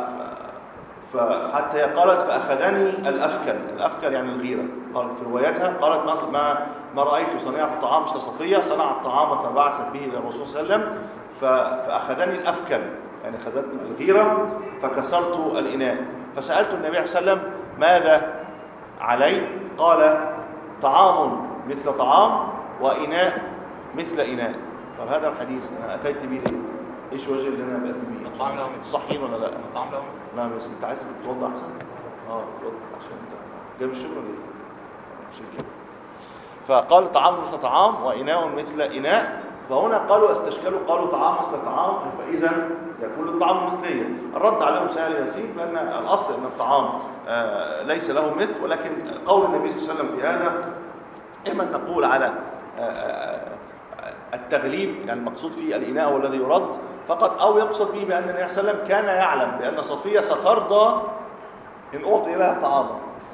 فحتى قالت فأخذني الأفكل، الأفكل يعني الغيرة، قالت في روايتها قالت ما ما رأيت صنيعة طعام مثل صفية صنعت طعاما فبعثت به إلى الرسول صلى الله عليه وسلم فأخذني الأفكل، يعني أخذتني الغيرة فكسرت الإناء، فسألت النبي صلى الله عليه وسلم ماذا علي؟ قال طعام مثل طعام وإناء مثل إناء. طب هذا الحديث أنا أتيت به ليه؟ إيش وجه اللي أنا بأتي به؟ الطعام له مثل صحيح ولا لا؟ الطعام له مثل. لا بس أنت عايز توضح أحسن؟ آه توضح عشان أنت جايب الشغل ولا إيه؟ عشان كده. فقال طعام مثل طعام وإناء مثل إناء، فهنا قالوا استشكلوا قالوا طعام مثل طعام، فإذا يكون الطعام مثلية. الرد عليهم سهل يسير، بأن الأصل أن الطعام آه ليس له مثل، ولكن قول النبي صلى الله عليه وسلم في هذا إما أن نقول على آه آه التغليب، يعني المقصود فيه الإناء والذي يرد فقط، أو يقصد به بأن النبي صلى الله عليه وسلم كان يعلم بأن صفية سترضى إن أعطي لها طعاما،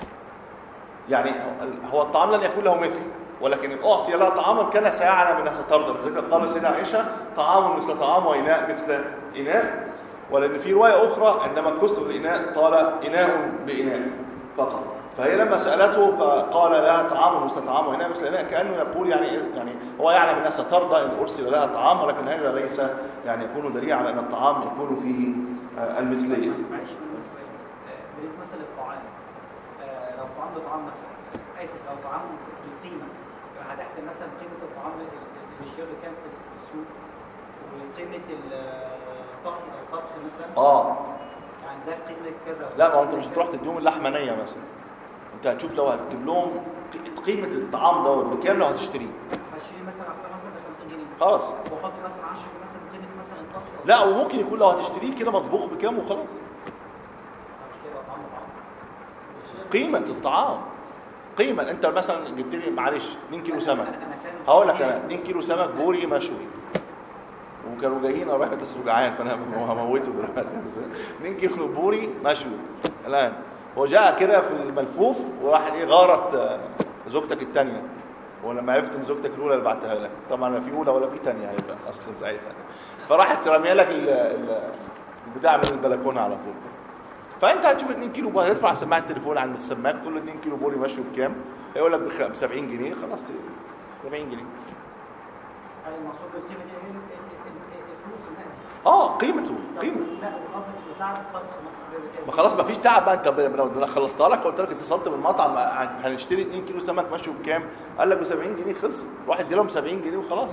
يعني هو الطعام لن يكون له مثل، ولكن إن أعطي لها طعاما كان سيعلم أنها سترضى. لذلك قال سيدة عائشة طعام مثل طعام وإناء مثل إناء، ولأن في رواية أخرى عندما كسر الإناء قال إناء بإناء فقط. فهي لما سألته فقال لها طعام مثل طعام وإناء مثل إناء، كأنه يقول يعني يعني هو يعلم أنها سترضى إن أرسل لها طعام، ولكن هذا ليس يعني يكون دليل على أن الطعام يكون فيه المثلية. معلش بالنسبة مثلا للطعام، لو طعام بطعام مثلا، آسف لو طعام بالقيمة، هتحسب مثلا قيمة الطعام اللي بيشتغل كام في السوق وقيمة الطهي أو الطبخ مثلا. آه يعني ده قيمة كذا. لا، ما هو أنت مش هتروح تديهم اللحمة نية مثلا، أنت هتشوف لو هتجيب لهم قيمة الطعام دوت بكام لو هتشتريه. هشتري مثلا أفتح مثلا ب خمسين جنيه. خلاص. وأحط مثلا عشرة مثلا قيمة مثلا الطهي. لا، وممكن يكون لو هتشتريه كده مطبوخ بكام وخلاص. هشتري طعام طعام. قيمة الطعام، قيمة أنت مثلا جبت لي معلش اتنين كيلو سمك، هقول لك أنا اتنين كيلو سمك بوري مشوي، وكانوا جايين اروح بس جعان فانا هموته دلوقتي. اتنين كيلو بوري مشوي الان، هو جاء كده في الملفوف وراح ايه غارت زوجتك الثانيه، ولما عرفت ان زوجتك الاولى اللي بعتها لك، طبعا لا في اولى ولا في ثانيه هيبقى اصلا ساعتها، فراحت رميه لك البتاع من البلكونه على طول. فانت هتشوف اتنين كيلو بوري، هتدفع على سماعه التليفون عند السماك تقول له اتنين كيلو بوري مشوي بكام؟ هيقول لك ب سبعين جنيه، خلاص سبعين جنيه. يعني المقصود بالقيمه دي هي الفلوس النقديه. اه قيمته قيمه. لا وقصدك بتاع الطبخ مثلا. ما خلاص ما فيش تعب بقى، انت لو انا خلصتها لك قلت لك اتصلت بالمطعم هنشتري اتنين كيلو سمك مشوي بكام؟ قال لك ب سبعين جنيه، خلص، روح ادي لهم سبعين جنيه وخلاص.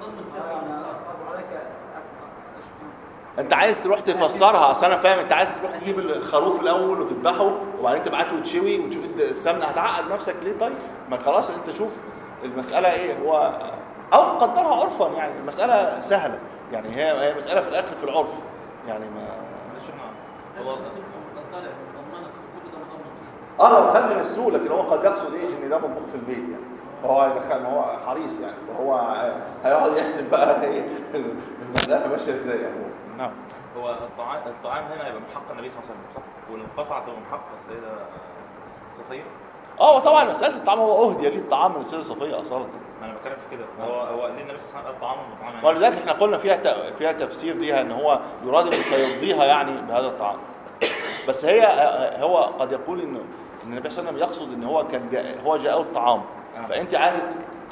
انت عايز تروح تفسرها، اصل انا فاهم انت عايز تروح تجيب الخروف الاول وتذبحه وبعدين تبعته وتشوي وتشوف السمنه، هتعقد نفسك ليه؟ طيب ما خلاص انت شوف المساله ايه، هو او قدرها عرفا، يعني المساله سهله، يعني هي هي مساله في الاكل في العرف يعني ما مش هو هو قد طالع مضمنه في كل ده مضمن فيه. اه لو خد من السوق، لكن هو قد يقصد ايه ان ده مطبوخ في البيت يعني، فهو هيدخل، هو حريص يعني، فهو هيقعد يحسب بقى ايه المساله ماشيه ازاي يعني. نعم. هو الطعام الطعام هنا يبقى من حق النبي صلى الله عليه وسلم صح؟ والقصعه تبقى من حق السيده صفيه. اه وطبعا مساله الطعام هو اهدي ليه الطعام من السيده صفيه اصاله. انا بتكلم في كده، هو هو ليه النبي صلى الله عليه وسلم قال طعام وطعام؟ ولذلك احنا قلنا فيها فيها تفسير ليها ان هو يراد ان سيرضيها يعني بهذا الطعام. بس هي هو قد يقول ان النبي صلى الله عليه وسلم يقصد ان هو كان جاء هو جاءه الطعام، فانت عايزه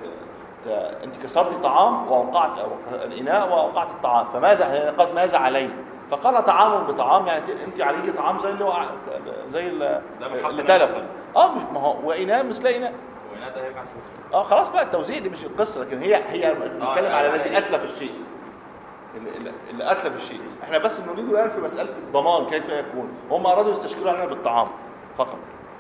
انت كسرتي طعام واوقعت الاناء واوقعت الطعام، فماذا قد ماذا عليه؟ فقال طعام بطعام، يعني انت عليكي طعام زي اللي زي اللي تلف. اه مش ما هو واناء مثل اناء، واناء ده هيرجع سيده. اه خلاص بقى التوزيع دي مش القصه، لكن هي هي بنتكلم على الذي اتلف الشيء، اللي, اللي اتلف الشيء. احنا بس نريد الان في مساله الضمان كيف يكون، هم ارادوا يستشكلوا علينا بالطعام فقط،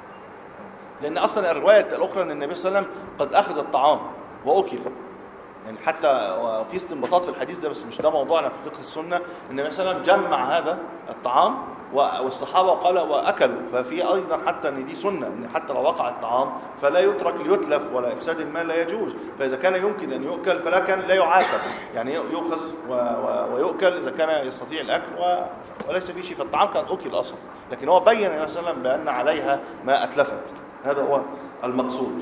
لان اصلا الروايه الاخرى ان النبي صلى الله عليه وسلم قد اخذ الطعام واكل، يعني حتى في استنباطات في الحديث ده، بس مش ده موضوعنا في فقه السنه. النبي صلى الله عليه وسلم جمع هذا الطعام والصحابه قال واكلوا، ففي ايضا حتى ان دي سنه، ان حتى لو وقع الطعام فلا يترك ليتلف ولا افساد المال لا يجوز، فاذا كان يمكن ان يؤكل فلا كان لا يعاقب، يعني يؤخذ ويؤكل اذا كان يستطيع الاكل وليس في شيء، فالطعام كان اكل اصلا، لكن هو بين النبي صلى الله عليه وسلم بان عليها ما اتلفت، هذا هو المقصود.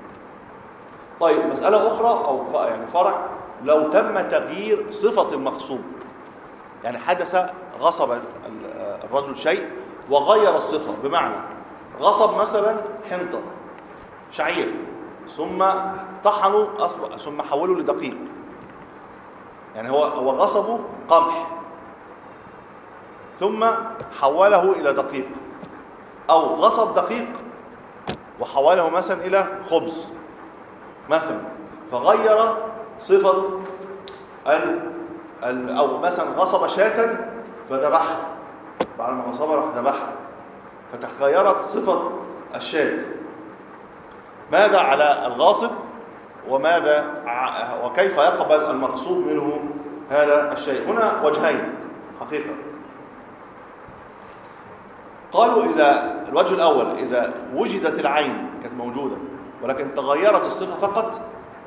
طيب مسألة أخرى أو يعني فرع، لو تم تغيير صفة المغصوب، يعني حدث غصب الرجل شيء وغير الصفة، بمعنى غصب مثلا حنطة شعير ثم طحنوا أصبح ثم حولوا لدقيق، يعني هو هو غصبه قمح ثم حوله إلى دقيق، أو غصب دقيق وحوله مثلا إلى خبز مثلا، فغير صفة ال ال أو مثلا غصب شاة فذبحها، بعد ما غصبها راح ذبحها فتغيرت صفة الشاة. ماذا على الغاصب وماذا وكيف يقبل المقصود منه هذا الشيء؟ هنا وجهين حقيقة. قالوا إذا الوجه الأول إذا وجدت العين كانت موجودة ولكن تغيرت الصفة فقط،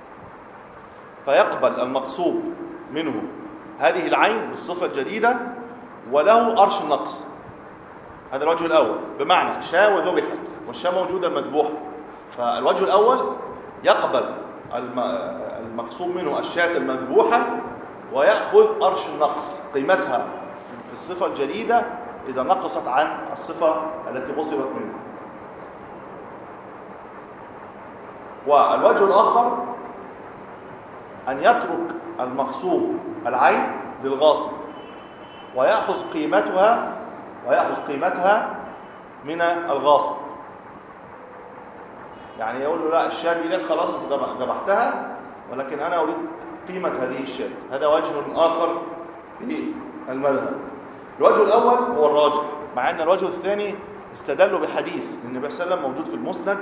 فيقبل المغصوب منه هذه العين بالصفة الجديدة وله أرش النقص. هذا الوجه الأول، بمعنى شاة وذبحت والشاة موجودة المذبوحة، فالوجه الأول يقبل المغصوب منه الشاة المذبوحة ويأخذ أرش النقص قيمتها في الصفة الجديدة إذا نقصت عن الصفة التي غصبت منه. والوجه الآخر أن يترك المغصوب العين للغاصب ويأخذ قيمتها ويأخذ قيمتها من الغاصب، يعني يقول له لا الشاة دي لك خلاص انت ذبحتها ولكن أنا أريد قيمة هذه الشاة. هذا وجه آخر في المذهب. الوجه الأول هو الراجح، مع أن الوجه الثاني استدلوا بحديث النبي صلى الله عليه وسلم موجود في المسند،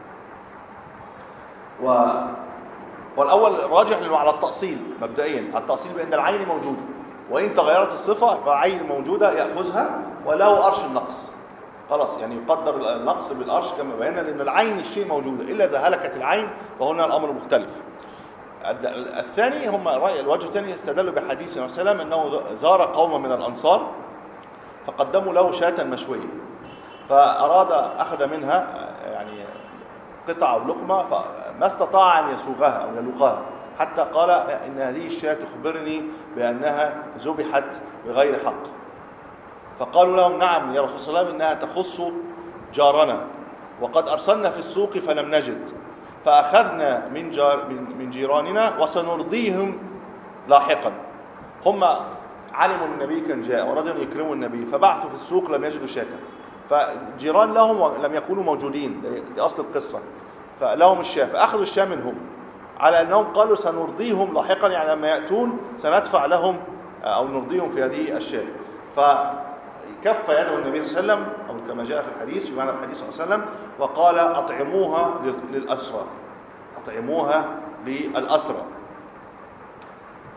و... والأول الراجح لأنه على التأصيل مبدئيا، التأصيل بأن العين موجودة وإن تغيرت الصفة فعين موجودة يأخذها وله أرش النقص، خلاص يعني يقدر النقص بالأرش كما بينا، لأن العين الشيء موجودة، إلا إذا هلكت العين فهنا الأمر مختلف. الثاني هم الوجه الثاني استدلوا بحديث النبي صلى الله عليه وسلم أنه زار قوم من الأنصار فقدموا له شاة مشوية، فأراد أخذ منها يعني قطعة أو لقمة فما استطاع أن يسوغها أو يلوقها، حتى قال إن هذه الشاة تخبرني بأنها ذبحت بغير حق. فقالوا لهم نعم يا رسول الله إنها تخص جارنا وقد أرسلنا في السوق فلم نجد، فأخذنا من, جار من جيراننا وسنرضيهم لاحقا. هم علموا النبي كان جاء وأرادوا أن يكرموا النبي فبعثوا في السوق لم يجدوا شاة، فجيران لهم لم يكونوا موجودين، دي أصل القصة، فلهم الشاة فأخذوا الشاة منهم على أنهم قالوا سنرضيهم لاحقا، يعني لما يأتون سندفع لهم أو نرضيهم في هذه الشاة. فكف يده النبي صلى الله عليه وسلم أو كما جاء في الحديث بمعنى الحديث صلى الله عليه وسلم وقال أطعموها للأسرى، أطعموها للأسرى.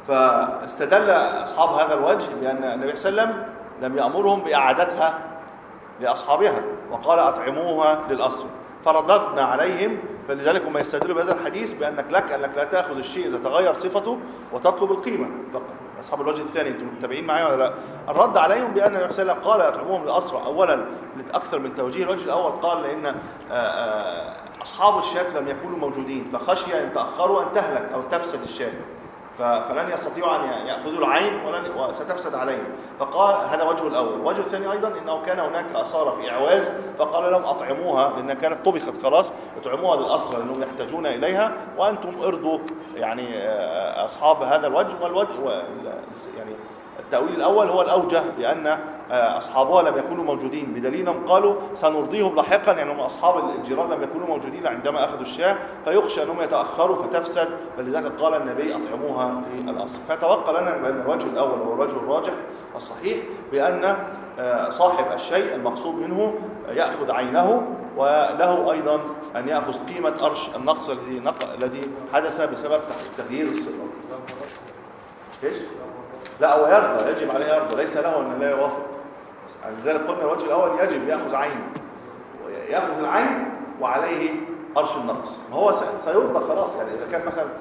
فاستدل أصحاب هذا الوجه بأن النبي صلى الله عليه وسلم لم يأمرهم بإعادتها لأصحابها وقال أطعموها للأسر، فرددنا عليهم. فلذلك هم يستدلوا بهذا الحديث بأنك لك أنك لا تأخذ الشيء إذا تغير صفته وتطلب القيمة فقط. أصحاب الوجه الثاني أنتم متابعين معايا ولا لا؟ الرد عليهم بأن النبي صلى الله عليه وسلم قال أطعموهم للأسرى أولا أكثر من توجيه. الوجه الأول قال لأن أصحاب الشاة لم يكونوا موجودين، فخشي أن تأخروا أن تهلك أو تفسد الشاة، فلن يستطيعوا أن يأخذوا العين ولن وستفسد عليهم. فقال هذا وجه الأول. الوجه الثاني أيضا إنه كان هناك أسارة في إعواز، فقال لهم أطعموها لأنها كانت طبخت خلاص، اطعموها للأسرى لأنهم يحتاجون إليها، وأنتم ارضوا يعني أصحاب هذا الوجه. والوجه يعني التأويل الأول هو الأوجه بأن أصحابها لم يكونوا موجودين، بدليلهم قالوا سنرضيهم لاحقا، يعني هم أصحاب الجيران لم يكونوا موجودين عندما أخذوا الشاة، فيخشى أنهم يتأخروا فتفسد، فلذلك قال النبي أطعموها للأسر. فيتوقع لنا بأن الوجه الأول هو الوجه الراجح الصحيح، بأن صاحب الشيء المقصود منه يأخذ عينه، وله أيضا أن يأخذ قيمة أرش النقص الذي الذي حدث بسبب تغيير الصفة. ايش؟ لا هو يرضى، يجب عليه يرضى، ليس له أن لا يوافق. لذلك قلنا الوجه الأول يجب يأخذ عينه، يأخذ العين وعليه أرش النقص. ما هو سيرضى خلاص. يعني إذا كان مثلا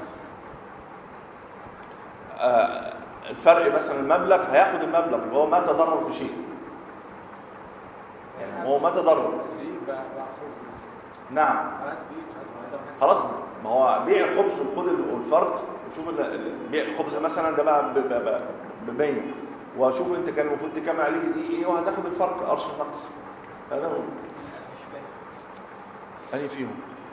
آه الفرق مثلا المبلغ، هياخد المبلغ، وهو ما تضرر في شيء، يعني هو ما تضرر. نعم خلاص. ما هو بيع الخبز والخد والفرق، وشوف بيع الخبز مثلا ده بقى ب مية، وشوف انت كان المفروض تكمل عليك دي ايه، وهتاخد الفرق أرش النقص. هذا هو. أنهي فيهم؟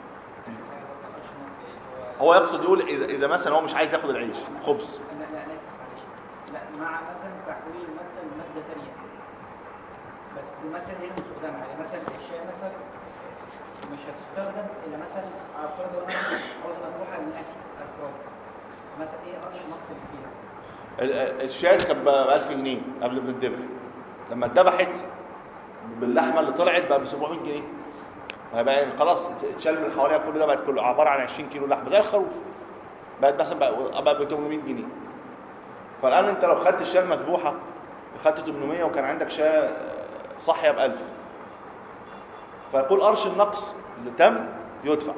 هو يقصد يقول إذا إذا مثلا هو مش عايز ياخد العيش خبز. لا لا انا اسف معلش. لا مع مثلا تحويل الماده لماده ثانيه، بس الماده دي مستخدمه. يعني مثلا الشاي مثلا مش هتستخدم الا مثلا على فرض لو انا عاوز اروح للاكل افراد، مثلا ايه ارش نقص اللي فيها؟ الشاة كانت ب ألف جنيه قبل ما تتذبح، لما اتذبحت باللحمه اللي طلعت بقى ب سبعمية جنيه. بقى خلاص اتشال من حواليها كل ده، بقت كله عباره عن عشرين كيلو لحمه زي الخروف، بقت مثلا بقى, بقى ب ثمانمية جنيه. فالان انت لو خدت الشاة المذبوحه خدت ثمانمية وكان عندك شاة صحيه ب ألف، فيقول أرش النقص اللي تم يدفع.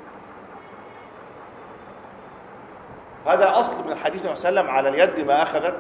هذا أصل من الحديث صلى الله عليه وسلم على اليد ما أخذت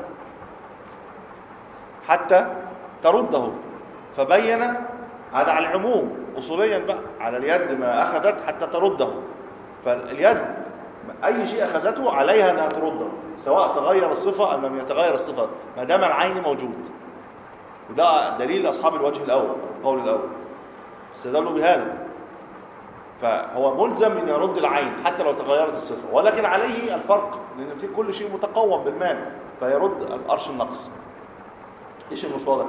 حتى ترده، فبين هذا على العموم أصوليا بقى، على اليد ما أخذت حتى ترده. فاليد أي شيء أخذته عليها أنها ترده، سواء تغير الصفة أم لم يتغير الصفة، ما دام العين موجود. وده دليل أصحاب الوجه الأول، القول الأول استدلوا بهذا. فهو ملزم من يرد العين حتى لو تغيرت الصفة، ولكن عليه الفرق، لأن في كل شيء متقوم بالمال، فيرد الأرش النقص. إيش المش واضح؟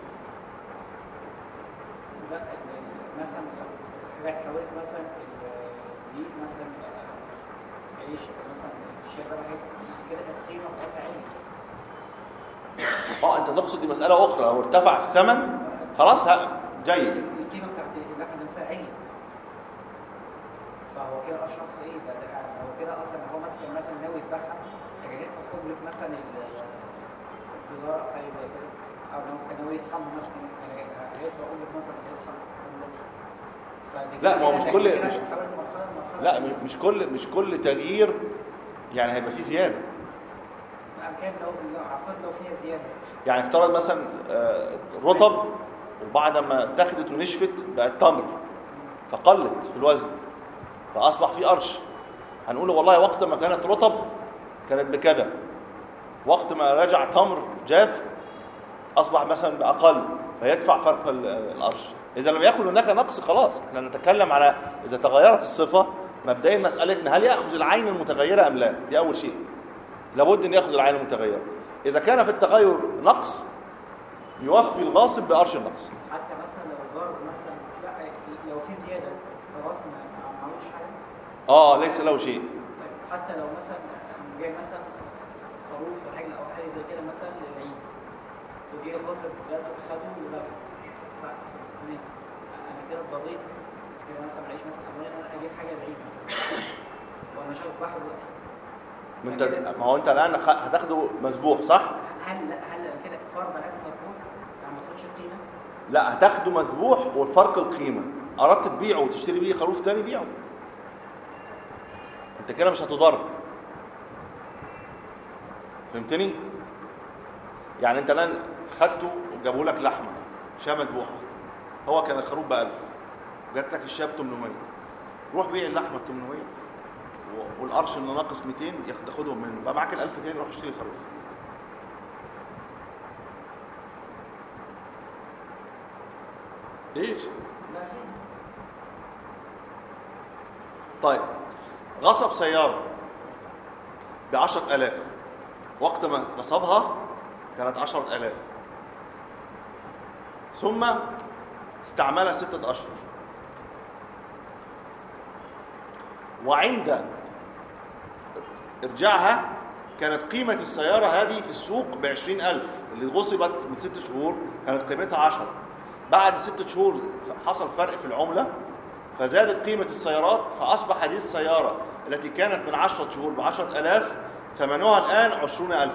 لا مثلا حاجات حاولت مثلا دي مثلا عيش مثلا الشباب كده القيمة بتاعتها عالية. اه انت تقصد دي مسألة أخرى، لو ارتفع الثمن خلاص جيد. القيمة بتاعت اللحمة نفسها عالية، فهو كده أرش نقص إيه؟ ده هو كده أصلا هو مثلا مثلا ناوي يذبحها حاجات في قبلة مثلا الوزارة أو حاجة زي كده، أو لو كان ناوي يتحمل مثلا حاجات في قبلة مثلا لا ما هو مش كل مش لا مش كل مش كل تغيير يعني هيبقى فيه زيادة. كان لو افترض لو فيها زيادة، يعني افترض مثلا رطب وبعد ما اتخذت ونشفت بقت تمر فقلت في الوزن فأصبح في قرش، هنقول والله وقت ما كانت رطب كانت بكذا، وقت ما رجع تمر جاف أصبح مثلا بأقل، فيدفع فرق القرش. إذا لم يكن هناك نقص خلاص احنا نتكلم على إذا تغيرت الصفة. مبدئيا مسألتنا هل يأخذ العين المتغيرة أم لا؟ دي أول شيء، لابد أن يأخذ العين المتغيرة. إذا كان في التغير نقص يوفي الغاصب بقرش النقص. حتى مثلا لو ضرب مثلا لا لو في زيادة خلاص ما معلوش حاجة. آه ليس له شيء. حتى لو مثلا جاي مثلا خروف عجل أو حاجة زي كده مثلا للعيد وجاي غاصب خده وذبح، فبتسميه أنا كده اتضريت كده مثلا معيش مثلا أولا أنا أجيب حاجة بعيد مثلا وأنا مش هذبحها دلوقتي. ما انت ما هو انت الان خ- هتاخده مسبوح صح؟ هل هل كده فرضا انه مجهول يعني ما تاخدش القيمه؟ لا، هتاخده مذبوح والفرق القيمه. اردت تبيعه وتشتري بيه خروف تاني بيعه، انت كده مش هتضر. فهمتني؟ يعني انت الان خدته وجابوا لك لحمه شاه مذبوحه، هو كان الخروف ب ألف وجات لك الشاه ب ثمانمائة، روح بيع اللحمه ب ثمانمائة والقرش اللي ناقص مئتين تاخدهم منه، بقى معاك ال ألف تاني، روح اشتري خروف. ايش؟ لا فين؟ طيب غصب سيارة بعشرة آلاف، وقت ما غصبها كانت عشرة آلاف، ثم استعملها ستة أشهر، وعند إرجاعها كانت قيمة السيارة هذه في السوق بعشرين ألف، اللي غصبت من ست شهور كانت قيمتها عشرة. بعد ست شهور حصل فرق في العملة فزادت قيمة السيارات، فأصبح هذه السيارة التي كانت من عشرة شهور بعشرة ألاف ثمنها الآن عشرون ألف.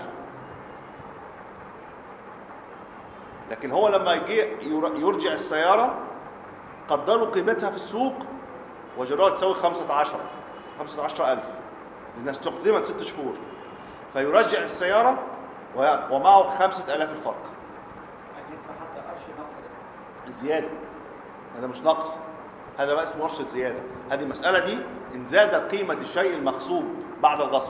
لكن هو لما يجي يرجع السيارة قدروا قيمتها في السوق وجدوها تساوي خمسة عشر خمسة عشر ألف لأنها استخدمت ست شهور، فيرجع السيارة ومعه خمسة ألاف الفرق. يدفع حتى قرش نقص الزيادة، هذا مش نقص، هذا بقى اسمه ورشة زيادة. هذه المسألة دي إن زاد قيمة الشيء المغصوب بعد الغصب،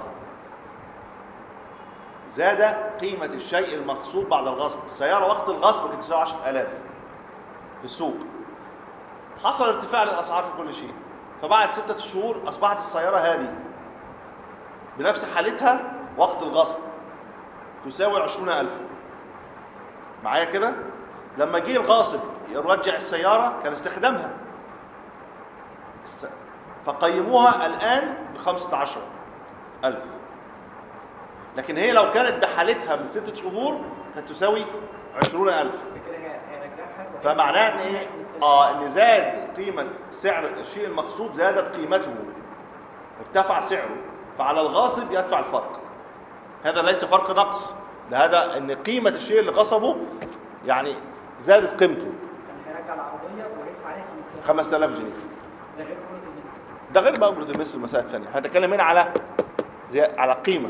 زاد قيمة الشيء المغصوب بعد الغصب. السيارة وقت الغصب كانت تساوي عشرة آلاف في السوق، حصل ارتفاع للأسعار في كل شيء، فبعد ستة شهور أصبحت السيارة هذه بنفس حالتها وقت الغصب تساوي عشرون ألف. معايا كده؟ لما جه الغاصب يرجع السيارة كان استخدامها، فقيموها الآن بخمسة عشر ألف، لكن هي لو كانت بحالتها من ستة شهور كانت تساوي عشرون ألف. فمعناه ان ايه؟ اه ان زاد قيمة سعر الشيء المقصود، زادت قيمته، ارتفع سعره، فعلى الغاصب يدفع الفرق. هذا ليس فرق نقص، ده هذا ان قيمة الشيء اللي غصبه يعني زادت قيمته. يعني هيرجع العربية ويدفع عليها خمسة آلاف جنيه. ده غير أجرة المثل. ده غير بقى أجرة المثل والمسائل الثانية. احنا هنتكلم هنا على زي على قيمة.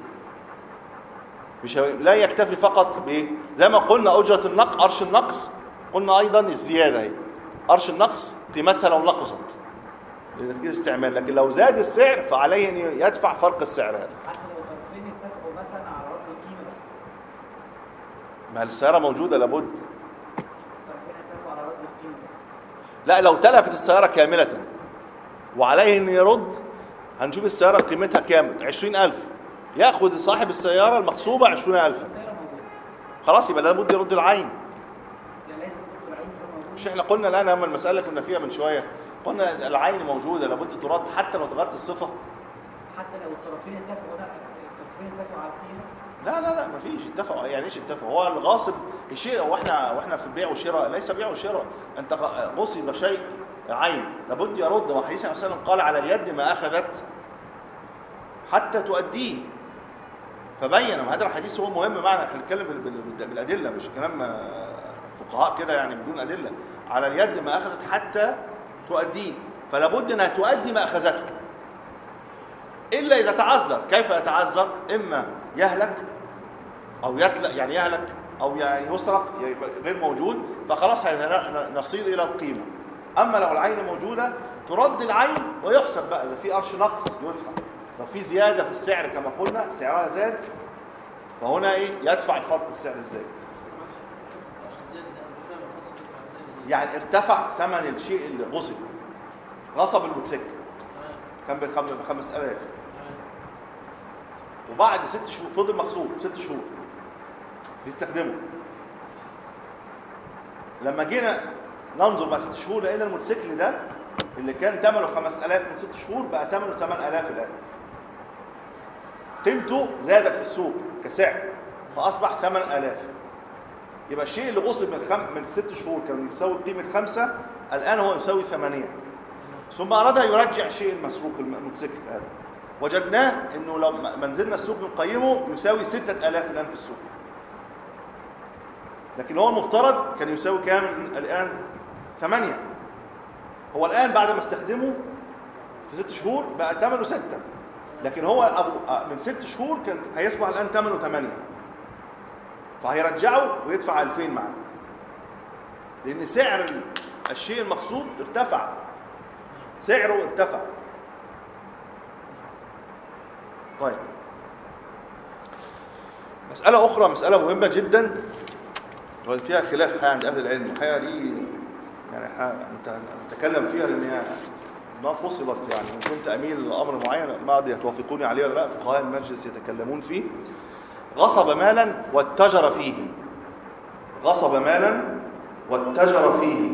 مش لا يكتفي فقط ب زي ما قلنا أجرة النقص، قرش النقص، قلنا أيضا الزيادة هي قرش النقص قيمتها لو نقصت لنتيجة استعمال، لكن لو زاد السعر فعليه أن يدفع فرق السعر هذا. حتى لو طرفين اتفقوا مثلا على رد القيمة بس. ما السيارة موجودة لابد. طرفين اتفقوا على رد القيمة بس. لا، لو تلفت السيارة كاملة وعليه أن يرد، هنشوف السيارة قيمتها كام، عشرين ألف، يأخذ صاحب السيارة المغصوبة عشرين ألف، السيارة موجودة. خلاص يبقى لابد يرد العين. يعني لازم يرد العين تكون موجودة. مش احنا قلنا الآن أما المسألة كنا فيها من شوية، قلنا العين موجودة لابد ترد حتى لو تغيرت الصفة. حتى لو الطرفين اتفقوا، لا الطرفين اتفقوا على القيمة. لا لا لا مفيش اتفقوا. يعني ايش اتفقوا؟ هو الغاصب الشيء، واحنا واحنا في البيع والشراء ليس بيع وشراء، انت غصب شيء عين لابد يرد. وحديث النبي صلى الله عليه وسلم قال على اليد ما اخذت حتى تؤديه، فبين. وهذا الحديث هو مهم معنا، احنا بنتكلم بالادله مش كلام فقهاء كده يعني بدون ادله. على اليد ما اخذت حتى تؤديه، فلابد انها تؤدي ما اخذته الا اذا تعذر. كيف يتعذر؟ اما يهلك او يتلق، يعني يهلك او يعني يسرق غير موجود، فخلاص نصير الى القيمه. اما لو العين موجوده ترد العين ويحسب بقى اذا في قرش نقص يدفع، لو في زياده في السعر كما قلنا سعرها زاد فهنا ايه؟ يدفع الفرق السعر الزائد. يعني ارتفع ثمن الشيء اللي غصب، غصب الموتوسيكل كان بخمس آلاف، وبعد ست شهور فضل مغصوب ست شهور بيستخدمه. لما جينا ننظر بعد ست شهور لقينا الموتوسيكل ده اللي كان ثمنه خمس آلاف من ست شهور بقى ثمنه ثمانية آلاف الآن. قيمته زادت في السوق كسعر فأصبح ثمانية آلاف. يبقى الشيء اللي غصب من خم... من ست شهور كان يساوي قيمة خمسة، الآن هو يساوي ثمانية. ثم أراد يرجع الشيء المسروق الموتوسيكل هذا، وجدناه انه لو ما نزلنا السوق نقيمه يساوي ستة آلاف الان في السوق، لكن هو المفترض كان يساوي كام الان؟ ثمانية. هو الان بعد ما استخدمه في ست شهور بقى ثمنه ستة، لكن هو أبو من ست شهور كان هيصبح الان ثمنه ثمانية، فهيرجعه ويدفع ألفين معاه، لان سعر الشيء المقصود ارتفع، سعره ارتفع. طيب، مسألة أخرى، مسألة مهمة جدا وفيها خلاف حقيقة عند أهل العلم، الحقيقة دي يعني نتكلم فيها لأن هي ما فصلت، يعني إن كنت أميل لأمر معين ما أدري يتوافقوني عليه ولا لا، فقهاء المجلس يتكلمون فيه. غصب مالا واتجر فيه، غصب مالا واتجر فيه،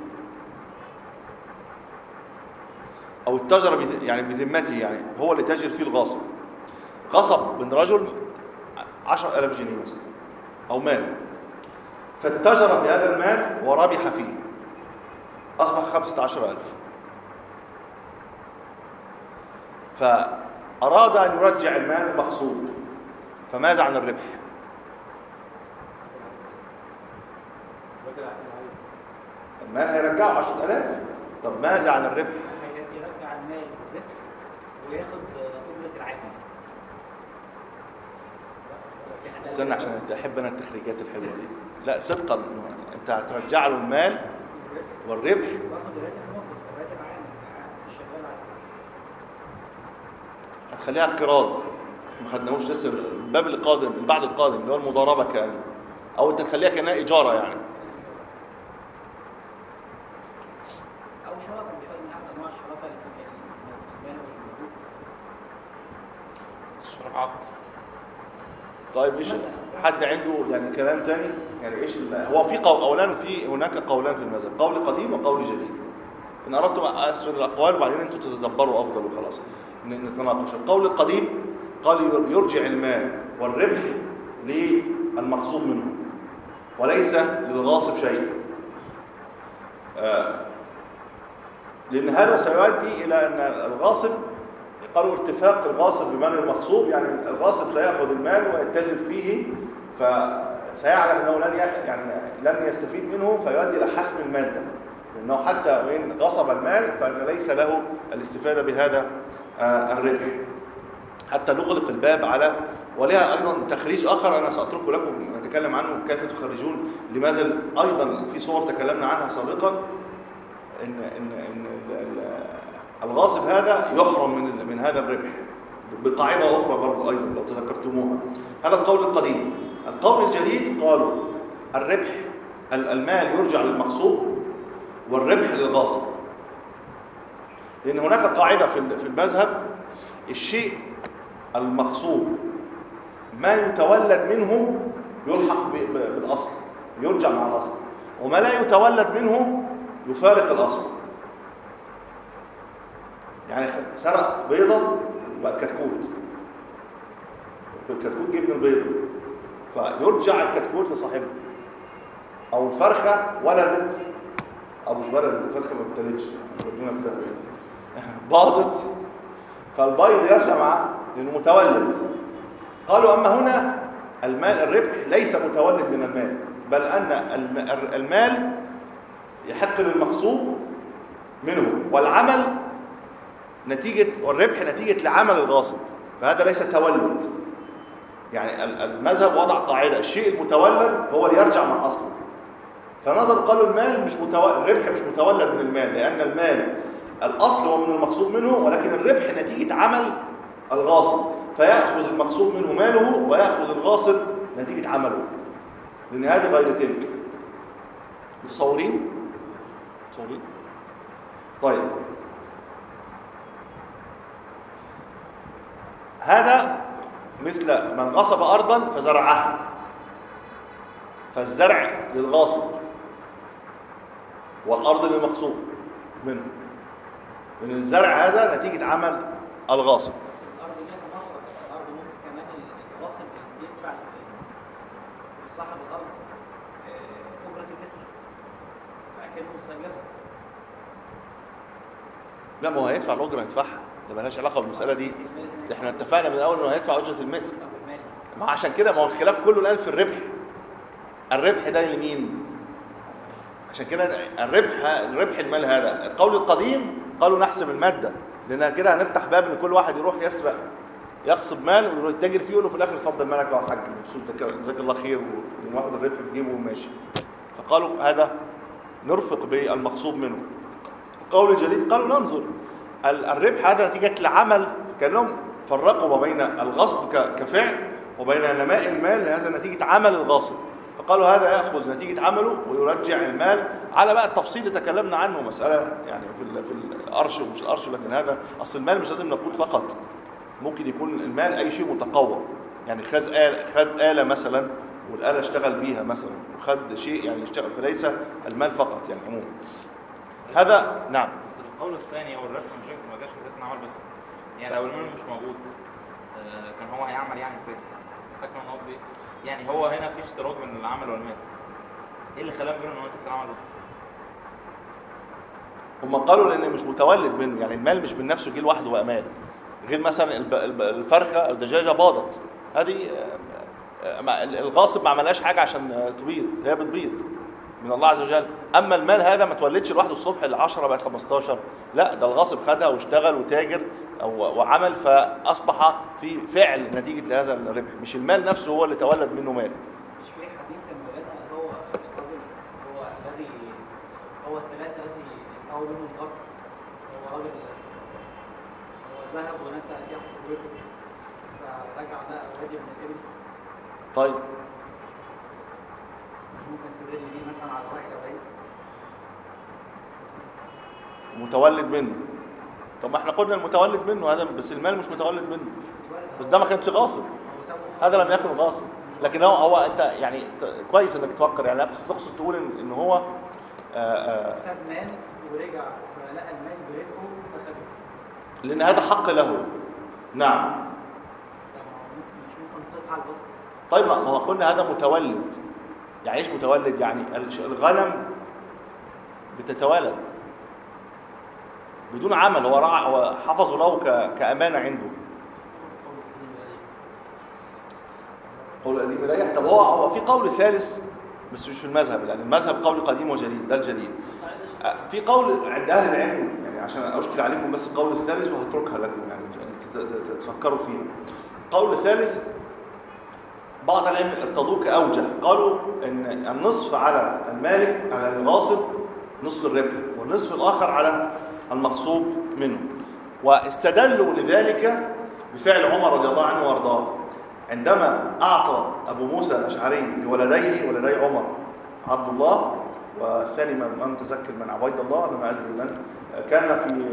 أو اتجر يعني بذمته، يعني هو اللي تاجر فيه الغاصب. غصب من رجل عشر ألاف جنيه مثلا أو مال، فاتجر في هذا المال وربح فيه، أصبح خمسة عشر ألف، فأراد أن يرجع المال المغصوب، فماذا عن الربح؟ المال هيرجعه عشرة آلاف، طب ماذا عن الربح؟ يرجع المال والربح وياخد أجرة العائد. استنى عشان انت احب انا التخريجات الحلوه دي. لا صدقا انت هترجع له المال والربح واخد راتب الموظف، راتب عام شغال على هتخليها قراض، ما خدناهوش لسه الباب القادم البعد القادم اللي هو المضاربه، كان او انت تخليها كانها اجاره يعني، او شراكه، مش فاهم من احد انواع الشراكه المال والموجود. الشراكه عقد. طيب ايش حد عنده يعني كلام تاني؟ يعني ايش هو في قول اولا، في هناك قولان في المذهب، قول قديم وقول جديد. ان اردتم اسرد الاقوال وبعدين انتم تتدبروا افضل وخلاص نتناقش. القول القديم قال يرجع المال والربح للمغصوب منه وليس للغاصب شيء، آه لان هذا سيؤدي الى ان الغاصب، قالوا ارتفاق الغاصب بمال المغصوب، يعني الغاصب سيأخذ المال ويتجر فيه، فسيعلم أنه لن يعني لن يستفيد منه، فيؤدي إلى حسم المادة، لأنه حتى وإن غصب المال فإن ليس له الاستفادة بهذا الربح، حتى نغلق الباب على. ولها أيضا تخريج آخر أنا سأترك لكم نتكلم عنه كيف تخرجون، لماذا أيضا في صور تكلمنا عنها سابقا، إن إن إن الغاصب هذا يحرم من من هذا الربح بقاعده اخرى برضه ايضا لو تذكرتموها. هذا القول القديم. القول الجديد قالوا الربح المال يرجع للمغصوب والربح للغاصب، لان هناك قاعده في في المذهب، الشيء المغصوب ما يتولد منه يلحق بالاصل، يرجع مع الاصل، وما لا يتولد منه يفارق الاصل. يعني سرق بيضة وبقت كتكوت، الكتكوت جه من البيضة، فيرجع الكتكوت لصاحبه. أو الفرخة ولدت، أو مش ولدت، الفرخة ما بتلدش، ربنا ابتلت، باضت، فالبيض يرجع معاه لأنه متولد. قالوا أما هنا المال الربح ليس متولد من المال، بل أن المال يحق للمغصوب منه، والعمل نتيجة والربح نتيجة لعمل الغاصب، فهذا ليس تولد. يعني المذهب وضع قاعدة الشيء المتولد هو اللي يرجع مع أصله، فنظر قالوا المال مش متولد، الربح مش متولد من المال، لأن المال الأصل هو من المقصود منه، ولكن الربح نتيجة عمل الغاصب، فيأخذ المقصود منه ماله ويأخذ الغاصب نتيجة عمله، لأن هذه غير تلك. متصورين؟ متصورين؟ طيب، هذا مثل من غصب أرضا فزرعها، فالزرع للغاصب والأرض للمغصوب منه، لأن الزرع هذا نتيجة عمل الغاصب. بس الارض ليها مخرج، الارض ممكن كمان الغاصب يدفع لصاحب الارض اجره المثل، فاكنه مستاجرها. لا، ما هو هيدفع الاجره، هيدفعها، ده مالهاش علاقه بالمساله دي. احنا اتفقنا من الاول انه هيدفع اجره المثل. طب المال ما عشان كده ما هو الخلاف كله الان في الربح. الربح ده لمين؟ عشان كده الربح الربح المال هذا القول القديم قالوا نحسب الماده، لان كده هنفتح باب ان كل واحد يروح يسرق يقصب مال ويروح يتاجر فيه ويقول له في الاخر اتفضل مالك يا حاج مبسوط جزاك الله خير وواخد الربح في جيبه وماشي. فقالوا هذا نرفق بالمقصود منه. القول الجديد قالوا ننظر الربح هذا نتيجه العمل، كانهم فرقوا ما بين الغصب كفعل وبين نماء المال هذا نتيجه عمل الغاصب. فقالوا هذا ياخذ نتيجه عمله ويرجع المال على بقى التفصيل اللي تكلمنا عنه، مساله يعني في في القرش ومش القرش، لكن هذا اصل المال مش لازم نقود فقط، ممكن يكون المال اي شيء متقوى، يعني خذ آلة خذ آلة مثلا والآلة اشتغل بيها مثلا وخد شيء يعني اشتغل، فليس المال فقط يعني عموما. هذا نعم. بس القول الثاني هو الربح مش ما جاش نتيجه عمل بس، يعني لو المال مش موجود آه كان هو هيعمل يعني ازاي؟ فاكر قصدي؟ يعني هو هنا في اشتراك بين العمل والمال. ايه اللي خلاهم يقولوا ان هو نتيجه العمل بس؟ هم قالوا لان مش متولد منه، يعني المال مش من نفسه جه لوحده بقى مال. غير مثلا الفرخه او الدجاجه باضت، هذه الغاصب ما عملهاش حاجه عشان تبيض، هي بتبيض من الله عز وجل. اما المال هذا ما تولدش لوحده الصبح العشرة بقت خمستاشر، لا ده الغاصب خدها واشتغل وتاجر او وعمل فاصبح في فعل نتيجه لهذا الربح، مش المال نفسه هو اللي تولد منه مال. مش في حديث المبادئ هو الرجل هو الذي هو الثلاثه الذي هو منهم الغرب، هو راجل هو ذهب ونسى ان ياخذ وجهه فرجع بقى وادي من الابل. طيب مش ممكن استدل بيه مثلا على واحد او ايه متولد منه. طب ما احنا قلنا المتولد منه هذا، بس المال مش متولد منه، بس ده ما كانش غاصب، هذا لم يكن غاصب. لكن هو هو انت يعني كويس انك تفكر، يعني تقصد تقول ان, إن هو ساب مال ورجع فلقى المال بربحه فخده، لان هذا حق له. نعم. ممكن نشوف نقص على البصر. طيب ما هو قلنا هذا متولد، يعني ايش متولد؟ يعني الغنم بتتولد بدون عمل، هو رعى هو حفظه له كأمانة عنده. قول القديم لا يحتوى. هو هو في قول ثالث بس مش في المذهب، لأن المذهب قول قديم وجديد، ده الجديد. في قول عند أهل العلم يعني عشان أشكل عليكم بس القول الثالث وهتركها لكم يعني تفكروا فيها. قول ثالث بعض العلم ارتضوه كأوجه، قالوا إن النصف على المالك على الغاصب نصف الربح، والنصف الآخر على المقصوب منه. واستدلوا لذلك بفعل عمر رضي الله عنه وارضاه عندما أعطى أبو موسى الأشعري لولديه ولدي عمر عبد الله والثاني من متذكر من عبيد الله لما أدري من، كان في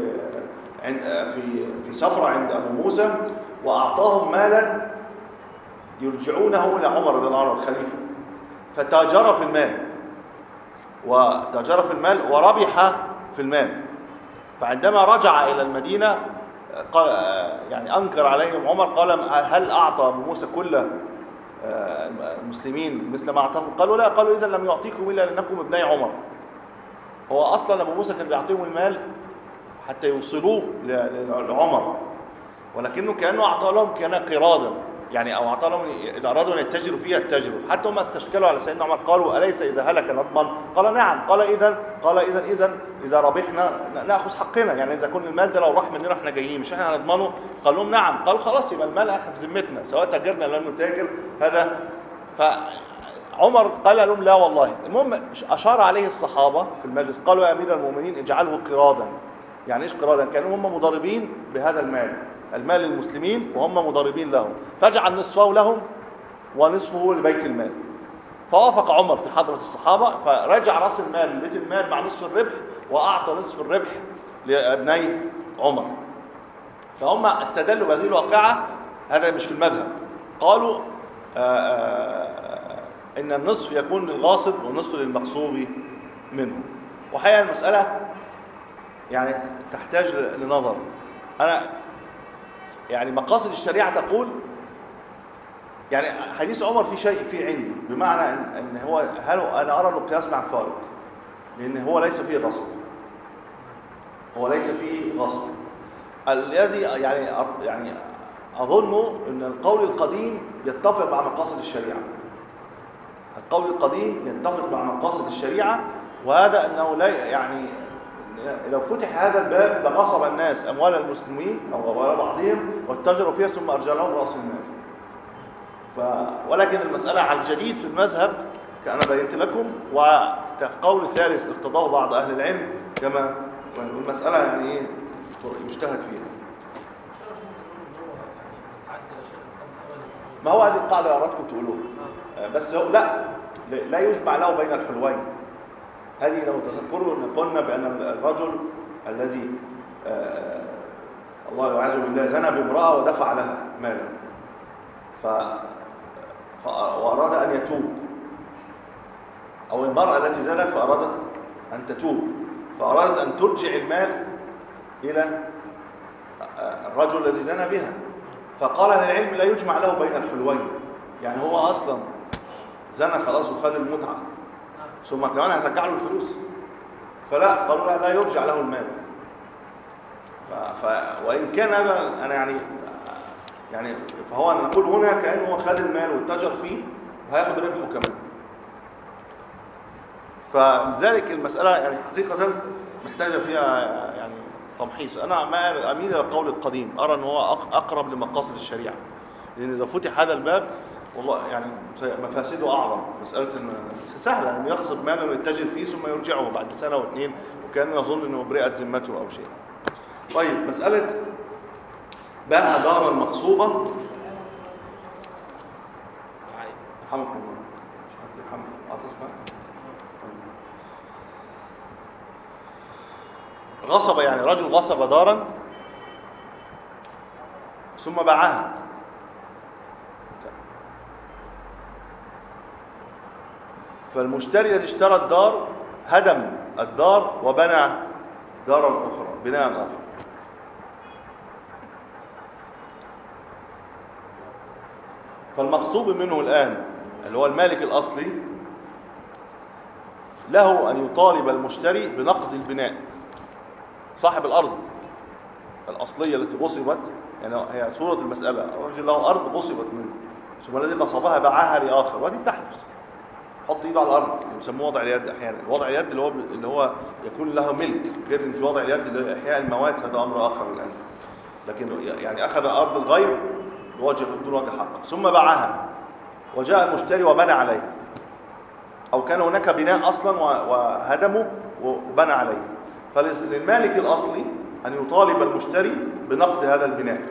في في سفرة عند أبو موسى وأعطاهم مالا يرجعونه إلى عمر رضي الله عنه الخليفة، فتاجر في المال وتاجر في المال وربح في المال. فعندما رجع إلى المدينة قال يعني أنكر عليهم عمر، قال هل أعطى أبو موسى كل المسلمين مثل ما أعطاهم؟ قالوا لا. قالوا إذا لم يعطيكم إلا لأنكم ابني عمر. هو أصلا أبو موسى كان بيعطيهم المال حتى يوصلوه لعمر، ولكنه كأنه أعطى لهم كان قرادا، يعني أو أعطى لهم إذا أرادوا أن يتجروا فيها اتجروا. حتى هم استشكلوا على سيدنا عمر قالوا أليس إذا هلك نضمن؟ قال نعم. قال إذن قال إذن إذن إذا ربحنا نأخذ حقنا، يعني إذا كن المال ده لو راح مننا إحنا جايين مش إحنا هنضمنه؟ قال لهم نعم. قالوا خلاص يبقى المال إحنا في ذمتنا سواء تاجرنا لم نتاجر هذا. فعمر قال لهم لا والله. المهم أشار عليه الصحابة في المجلس قالوا يا أمير المؤمنين اجعله قرادا. يعني إيش قرادا؟ كانوا هم مضاربين بهذا المال، المال للمسلمين وهم مضاربين له، فاجعل نصفه لهم ونصفه لبيت المال. فوافق عمر في حضرة الصحابة فرجع رأس المال لبيت المال مع نصف الربح، وأعطى نصف الربح لابني عمر. فهم استدلوا بهذه الواقعة، هذا مش في المذهب. قالوا آآ آآ إن النصف يكون للغاصب والنصف للمغصوب منه. وحقيقة المسألة يعني تحتاج لنظر. أنا يعني مقاصد الشريعة تقول يعني حديث عمر في شيء في عندي، بمعنى ان, إن هو هل انا ارى القياس مع الفارق، لان هو ليس فيه غصب، هو ليس فيه غصب. الذي يعني يعني أظن أن القول القديم يتفق مع مقاصد الشريعة. القول القديم يتفق مع مقاصد الشريعة، وهذا أنه لا يعني لو فتح هذا الباب لغصب الناس أموال المسلمين أو أموال بعضهم واتجروا فيها ثم أرجع لهم رأس المال. ف... ولكن المسألة على الجديد في المذهب كأنا بينت لكم، والقول الثالث ارتضاه بعض أهل العلم كما المسألة يعني إيه يجتهد فيها. ما هو هذه القاعدة اللي أردتكم تقولوها، بس هو لا لا يجمع له بين الحلوين. هذه لو تذكروا أن قلنا بأن الرجل الذي آه الله يعز بالله زنى بامرأة ودفع لها مالا ف... ف... وأراد أن يتوب، أو المرأة التي زنت فأرادت أن تتوب فأرادت أن ترجع المال إلى الرجل الذي زنى بها، فقال أهل العلم لا يجمع له بين الحلوين. يعني هو أصلا زنى خلاص وخذ المتعة ثم كمان هترجع له الفلوس، فلا قالوا لا, لا يرجع له المال. ف... ف... وإن كان هذا أنا يعني يعني فهو نقول هنا كأنه خذ المال واتجر فيه وهياخد ربحه كمان. فلذلك المسألة يعني حقيقة محتاجة فيها يعني تمحيص. أنا ما أميل إلى القول القديم، أرى أنه هو أقرب لمقاصد الشريعة، لأن إذا فتح هذا الباب والله يعني مفاسده أعظم. مسألة إن سهلة إنه يغصب مالا ويتجر فيه ثم يرجعه بعد سنة واثنين وكأنه يظن إنه برئت ذمته أو شيء. طيب مسألة باع دارا مغصوبة. رحمكم الله. غصب يعني رجل غصب دارا ثم باعها، فالمشتري الذي اشترى الدار هدم الدار وبنى دارا أخرى بناء آخر. فالمغصوب منه الآن اللي هو المالك الأصلي له أن يطالب المشتري بنقد البناء. صاحب الأرض الأصلية التي غصبت، يعني هي صورة المسألة، الرجل له أرض غصبت منه ثم الذي غصبها باعها لآخر، وهذه تحدث. حط ايده على الأرض يسموه وضع اليد أحيانا. وضع اليد اللي هو اللي هو يكون له ملك، غير ان في وضع اليد اللي هو إحياء الموات، هذا أمر آخر الآن. لكن يعني أخذ أرض الغير بوجه بدون وجه حق ثم باعها وجاء المشتري وبنى عليه، أو كان هناك بناء أصلا وهدمه وبنى عليه، فللمالك الأصلي أن يطالب المشتري بنقد هذا البناء.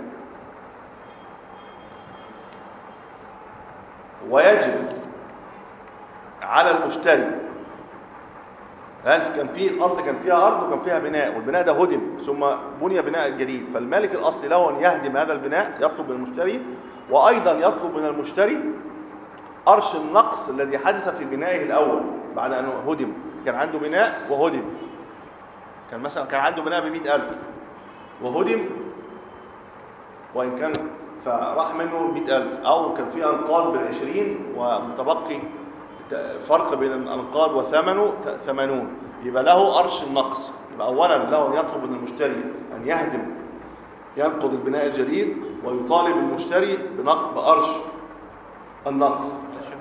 ويجب على المشتري، هل كان في أرض كان فيها أرض وكان فيها بناء والبناء ده هدم ثم بني بناء جديد، فالمالك الأصلي له أن يهدم هذا البناء، يطلب من المشتري، وأيضا يطلب من المشتري أرش النقص الذي حدث في بنائه الأول بعد أنه هدم. كان عنده بناء وهدم، كان مثلا كان عنده بناء بمئة ألف وهدم، وإن كان فراح منه مئة ألف، أو كان فيه أنقاض بعشرين ومتبقي فرق بين الأنقاض وثمنه ثمانون، يبقى له أرش النقص. يبقى أولا له أن يطلب من المشتري أن يهدم ينقض البناء الجديد، ويطالب المشتري بنقض بأرش النقص.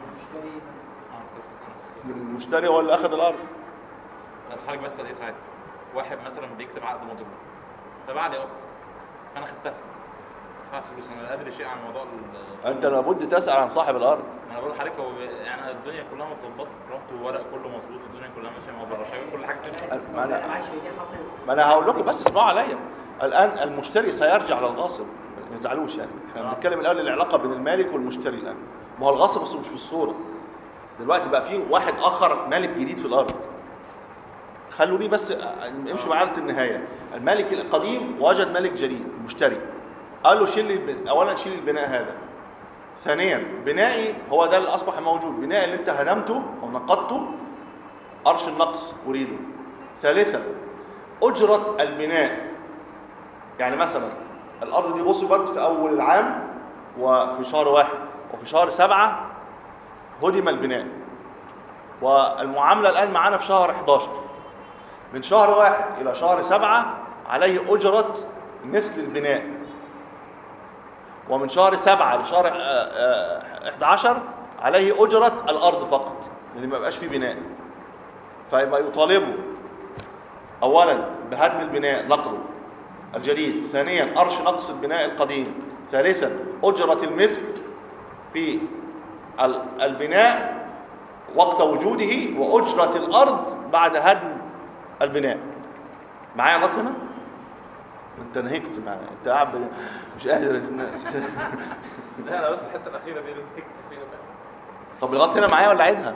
المشتري هو اللي أخذ الأرض. بس حضرتك بس ايه ساعتها واحد مثلا بيكتب عقد مضمون فبعد يا فانا خدتها دفعت فلوس، انا لا ادري شيء عن موضوع انت لابد تسال عن صاحب الارض. انا بقول لحضرتك هو يعني الدنيا كلها متظبطه، رحت وورق كله مظبوط، الدنيا كلها ماشيه مع الرشاوي كل حاجه بتمشي. ما انا ما انا هقول لكم بس اسمعوا عليا. الان المشتري سيرجع للغاصب، ما تزعلوش يعني، احنا بنتكلم الان العلاقه بين المالك والمشتري الان. ما هو الغاصب بس مش في الصوره دلوقتي، بقى في واحد اخر مالك جديد في الارض. خلوا لي بس امشوا معايا النهايه. المالك القديم وجد مالك جديد مشتري، قال له شيل لي اولا شيل البناء هذا، ثانيا بنائي هو ده اللي اصبح موجود، بناء اللي انت هدمته او نقضته ارش النقص اريده، ثالثا اجره البناء. يعني مثلا الارض دي غصبت في اول العام وفي شهر واحد، وفي شهر سبعة هدم البناء، والمعامله الان معانا في شهر احداشر، من شهر واحد الى شهر سبعة عليه اجره مثل البناء. ومن شهر سبعة لشهر احد عشر عليه أجرة الأرض فقط، لأن ما بقاش فيه بناء، فيبقى يطالبه أولا بهدم البناء نقله الجديد، ثانيا أرش نقص البناء القديم، ثالثا أجرة المثل في البناء وقت وجوده، وأجرة الأرض بعد هدم البناء. معايا غلط هنا؟ انت نهكت معايا، انت قاعد مش قادر. لا انا بس الحته الاخيره دي اللي نهكت فيها بقى. طب الغلط هنا معايا ولا عيدها؟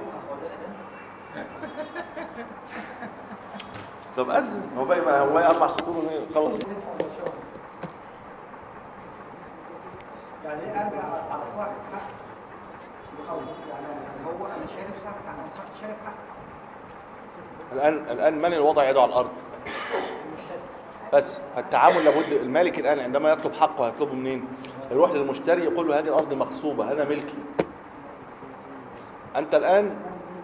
طب أذن، هو باقي ما هو اربع سطور خلاص. يعني ايه ارجع على صاحب حق؟ يعني هو انا شارب صاحب حق، انا شارب حق. الان الان من الوضع يده على الارض؟ بس التعامل لابد. المالك الان عندما يطلب حقه هيطلبه منين؟ يروح للمشتري يقول له هذه الارض مغصوبه، هذا ملكي. انت الان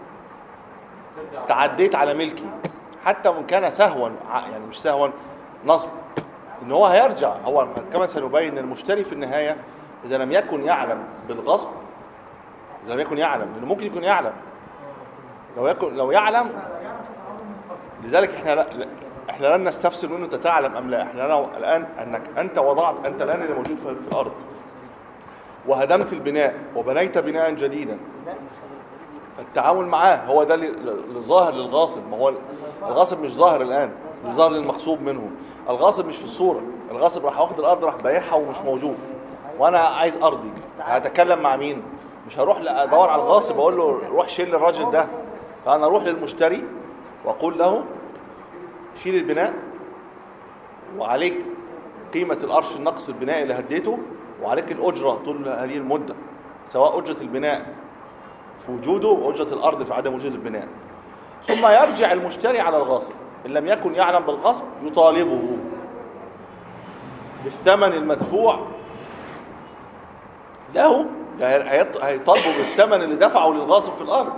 تعديت على ملكي، حتى وان كان سهوا، يعني مش سهوا، نصب، ان هو هيرجع. هو كما سنبين المشتري في النهايه اذا لم يكن يعلم بالغصب، اذا لم يكن يعلم، لانه ممكن يكون يعلم، لو يكن لو يعلم. لذلك احنا لا احنا لن نستفسر منه انت تعلم ام لا. احنا لو الان انك انت وضعت، انت الان اللي موجود في الارض وهدمت البناء وبنيت بناء جديدا، التعامل معاه هو ده اللي ظاهر للغاصب. ما هو الغاصب مش ظاهر الان، مش ظاهر للمغصوب منه. الغاصب مش في الصوره، الغاصب راح واخد الارض راح بايعها ومش موجود، وانا عايز ارضي. هتكلم مع مين؟ مش هروح ادور على الغاصب اقول له روح شيل الراجل ده. فانا اروح للمشتري واقول له شيل البناء وعليك قيمة القرش النقص البنائي اللي هديته، وعليك الأجرة طول هذه المدة، سواء أجرة البناء في وجوده وأجرة الأرض في عدم وجود البناء. ثم يرجع المشتري على الغاصب إن لم يكن يعلم بالغصب، يطالبه بالثمن المدفوع له. هيطالبه بالثمن اللي دفعه للغاصب في الأرض،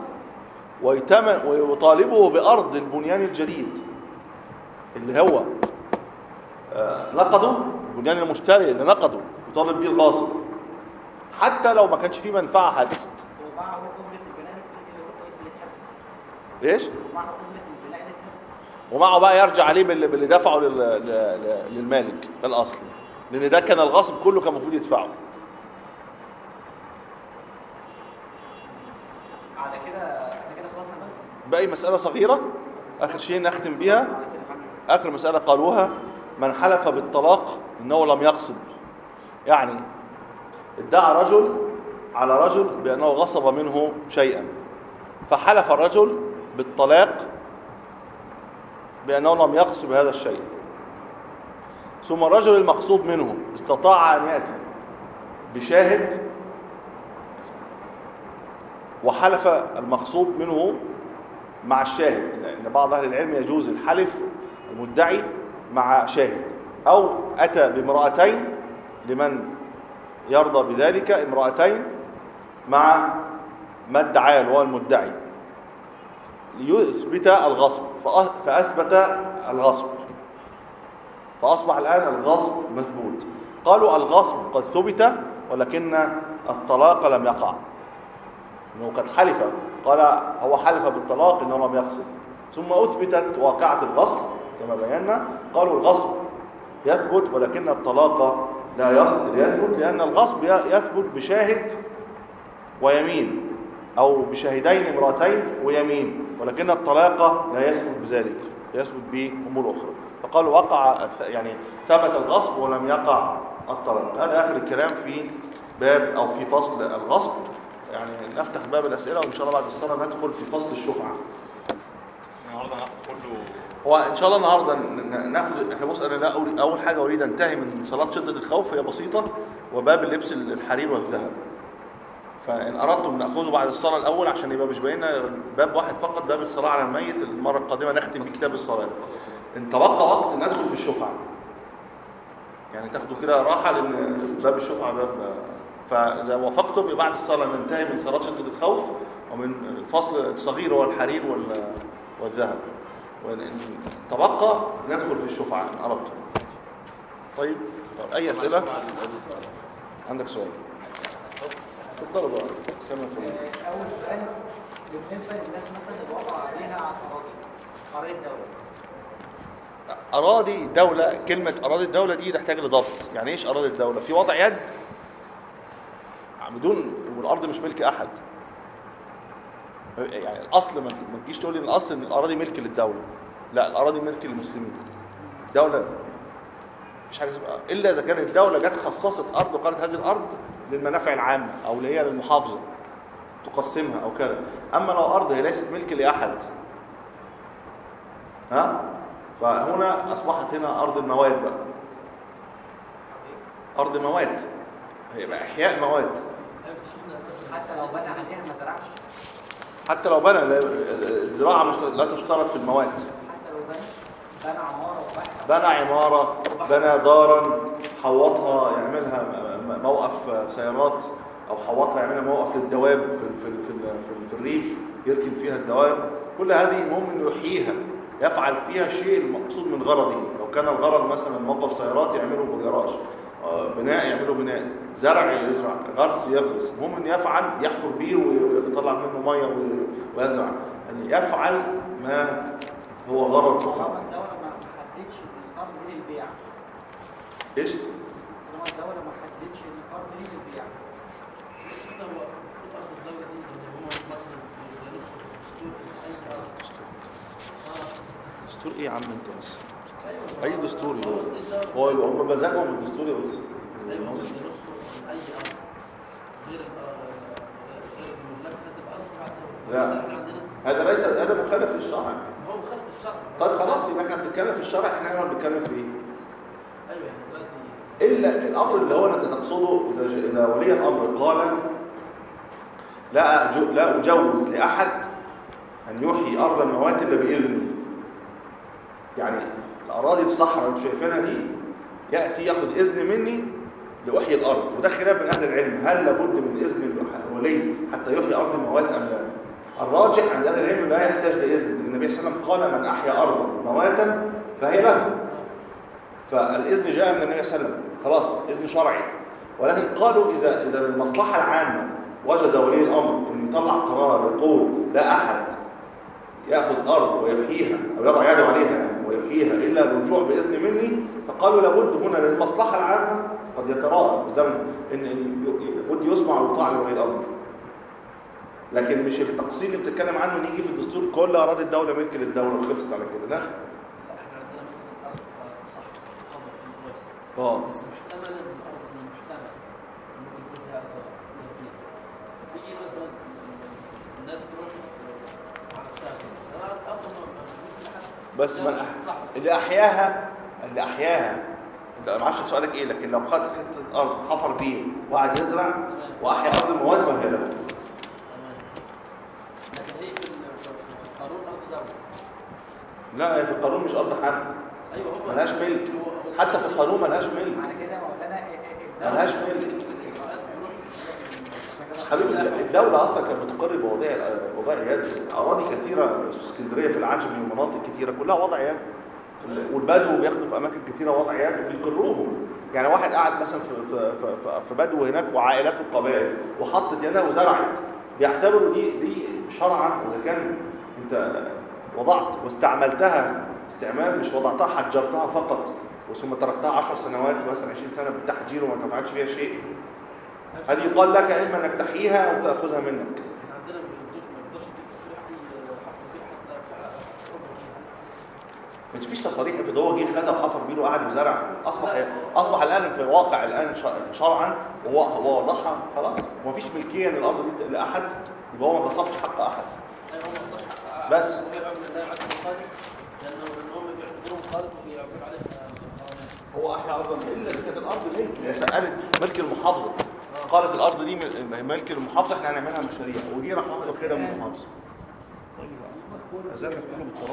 ويطالبه بأرض البنيان الجديد اللي هو نقده، البنيان المشتري اللي نقده يطالب بيه الغاصب، حتى لو ما كانش فيه منفعة حدثت. ومعه قدرة البناء اللي اتحدث. ليش؟ ومعه قدرة البناء اللي اتحدث. ومعه بقى يرجع عليه باللي دفعه للمالك الأصلي، لأن ده كان الغاصب كله كان المفروض يدفعه. على كده احنا كده خلصنا بقى. باقي مسألة صغيرة آخر شيء نختم بيها. آخر مسألة قالوها من حلف بالطلاق إنه لم يقصد. يعني ادعى رجل على رجل بأنه غصب منه شيئا، فحلف الرجل بالطلاق بأنه لم يقصد هذا الشيء، ثم الرجل المغصوب منه استطاع أن يأتي بشاهد وحلف المغصوب منه مع الشاهد، لأن بعض أهل العلم يجوز الحلف المدعي مع شاهد، أو أتى بامرأتين لمن يرضى بذلك، امرأتين مع ما ادعاه وهو المدعي ليثبت الغصب، فأثبت الغصب، فأصبح الآن الغصب مثبوت. قالوا الغصب قد ثبت ولكن الطلاق لم يقع، انه قد حلف، قال هو حلف بالطلاق انه لم يقصد، ثم اثبتت واقعة الغصب كما بينا، قالوا الغصب يثبت ولكن الطلاق لا يثبت، لان الغصب يثبت بشاهد ويمين، او بشاهدين امرأتين ويمين، ولكن الطلاق لا يثبت بذلك، يثبت بامور اخرى. فقالوا وقع، يعني ثبت الغصب ولم يقع الطلاق. هذا اخر الكلام في باب او في فصل الغصب. يعني نفتح باب الأسئلة وإن شاء الله بعد الصلاة ندخل في فصل الشفعة. النهارده ناخد كله. هو إن شاء الله النهارده ناخد، إحنا بص أنا أول حاجة أريد أنتهي من صلاة شدة الخوف، هي بسيطة، وباب اللبس الحرير والذهب. فإن أردتم نأخذه بعد الصلاة الأول عشان يبقى مش بايننا باب واحد فقط، باب الصلاة على الميت. المرة القادمة نختم بكتاب الصلاة. إن تبقى وقت ندخل في الشفعة، يعني تاخدوا كده راحة، لأن باب الشفعة باب، فإذا وافقتم بعد الصلاة ننتهي من صلاة شدة الخوف ومن الفصل الصغير هو الحرير والذهب، وإن تبقى ندخل في الشفعة إن أردتم. طيب أي أسئلة؟ عندك سؤال؟ اتفضلوا بقى كمل في آه، اول سؤال بالنسبه للناس مثلا اللي وضعوا عليها اراضي اراضي الدوله. أراضي الدولة، كلمة أراضي الدولة دي تحتاج لضبط. يعني إيش أراضي الدولة؟ في وضع يد بدون، والأرض مش ملك أحد. يعني الأصل ما تجيش تقول لي إن الأصل إن الأراضي ملك للدولة. لا، الأراضي ملك للمسلمين. الدولة مش حاجة إلا إذا كانت الدولة جت خصصت أرض وقالت هذه الأرض للمنافع العامة أو اللي هي للمحافظة تقسمها أو كذا. أما لو أرض هي ليست ملك لأحد، ها؟ فهنا أصبحت هنا أرض المواد بقى. أرض مواد، هيبقى إحياء مواد. حتى لو بنى عليها ما زرعش. حتى لو بنى، الزراعة مش لا تشترط في المواد. حتى لو بنى بنى عمارة وبحث. بنى عمارة، بنى دارا، حوطها يعملها موقف سيارات، أو حوطها يعملها موقف للدواب في في في, في, في الريف يركن فيها الدواب. كل هذه المهم إنه يحييها، يفعل فيها الشيء المقصود من غرضه. لو كان الغرض مثلا موقف سيارات يعمله جراج، بناء يعمله بناء، زرع يزرع، غرس يغرس. المهم إنه يفعل، يحفر بير ويطلع منه مية ويزرع، أن يعني يفعل ما هو غرض. طالما الدولة ما حددش الأرض دي للبيع. إيش؟ طالما الدولة ما حددش الأرض دي للبيع. هو المفروض أرض الدولة دي إن هم مثلا ينصوا دستور أي أرض. دستور إيه يا عم أنت بس؟ أي دستور هو هم مزاجهم الدستور يا بس. أيوه هم ينصوا أي أرض غير غير المملكة هتبقى أرض. لا هذا ليس، هذا مخالف للشرع. هو مخالف للشرع. طيب خلاص يبقى احنا بنتكلم في الشرع، احنا هنا بنتكلم في ايه؟ ايوه يعني دلوقتي الا الامر اللي هو انت تقصده اذا اذا ولي الامر قال لا أجو لا اجوز لاحد ان يحيي ارضا موات الا باذني. يعني الاراضي الصحراء اللي انتم شايفينها دي ياتي ياخذ اذن مني لاحيي الارض، وده خلاف بين اهل العلم، هل لابد من اذن الولي حتى يحيي ارض الموات ام لا؟ الراجح عند اهل العلم لا يحتاج لاذن، لان النبي صلى الله عليه وسلم قال من احيا ارضا مواتا فهي له. فالاذن جاء من النبي صلى الله عليه وسلم، خلاص اذن شرعي. ولكن قالوا اذا اذا المصلحه العامه وجد ولي الامر ان يطلع قرار يقول لا احد ياخذ ارض ويحييها او يضع يده عليها ويحييها الا الرجوع باذن مني، فقالوا لابد هنا للمصلحه العامه قد يتراءى قدام ان لابد يسمع ويطاع لولي الامر. لكن مش التقسيم اللي بتتكلم عنه نيجي في الدستور كل اراضي الدوله ملك للدوله وخلصت على كده. لا احنا عندنا مثلا ارض صح تفضل في الواسع اه بس محتمل ان الارض محتمل ممكن يكون فيها ارض فيها فيها تيجي مثلا الناس تروح على نفسها كده انا ارض ما بس من أح... اللي احياها اللي احياها انت ما اعرفش سؤالك ايه، لكن لو خد حته ارض حفر بيه وقعد يزرع واحيا ارض المواد فهي له. لا في القانون مش ارض حد. ايوه هو ملهاش ملك، حتى في القانون ملهاش ملك. على كده مولانا ملهاش ملك حبيبي. الدوله اصلا كانت بتقر بوضع وضع يد. اراضي كثيره في اسكندريه في العجمي ومناطق كثيره كلها وضع يد، والبدو بياخدوا في اماكن كثيره وضع يد وبيقروهم. يعني واحد قاعد مثلا في في في, في بدو هناك وعائلاته القبائل وحطت يدها وزرعت، بيعتبروا دي دي شرعا اذا كان انت وضعت واستعملتها استعمال، مش وضعتها حجرتها فقط وثم تركتها عشر سنوات مثلا عشرين سنه بالتحجير وما تفعلش فيها شيء، هل يقال لك اما انك تحييها او تاخذها منك؟ احنا عندنا ما بيقدرش ما بيقدرش يديك تصريح اي حفر بيه حتى في حفر فيها. مش فيش تصاريح كده، هو جه خدها وحفر بيه وقعد وزرع. اصبح اصبح الان في الواقع الان شرعا هو وضعها خلاص، ومفيش ملكيه ان الارض دي لاحد، يبقى هو ما غصبش حق احد. ايوه هو ما غصبش حق احد بس هو بيعمل زي عدم القاضي لانه هم بيعتبروه مخالف وبيعملوا عليه هو احيا ارضا الا اذا كانت الارض ملك مساله ملك المحافظه. قالت الارض دي ملك المحافظه احنا هنعملها مشاريع، وجي راح واخد خيرها من المحافظه. طيب كله بالتراضي.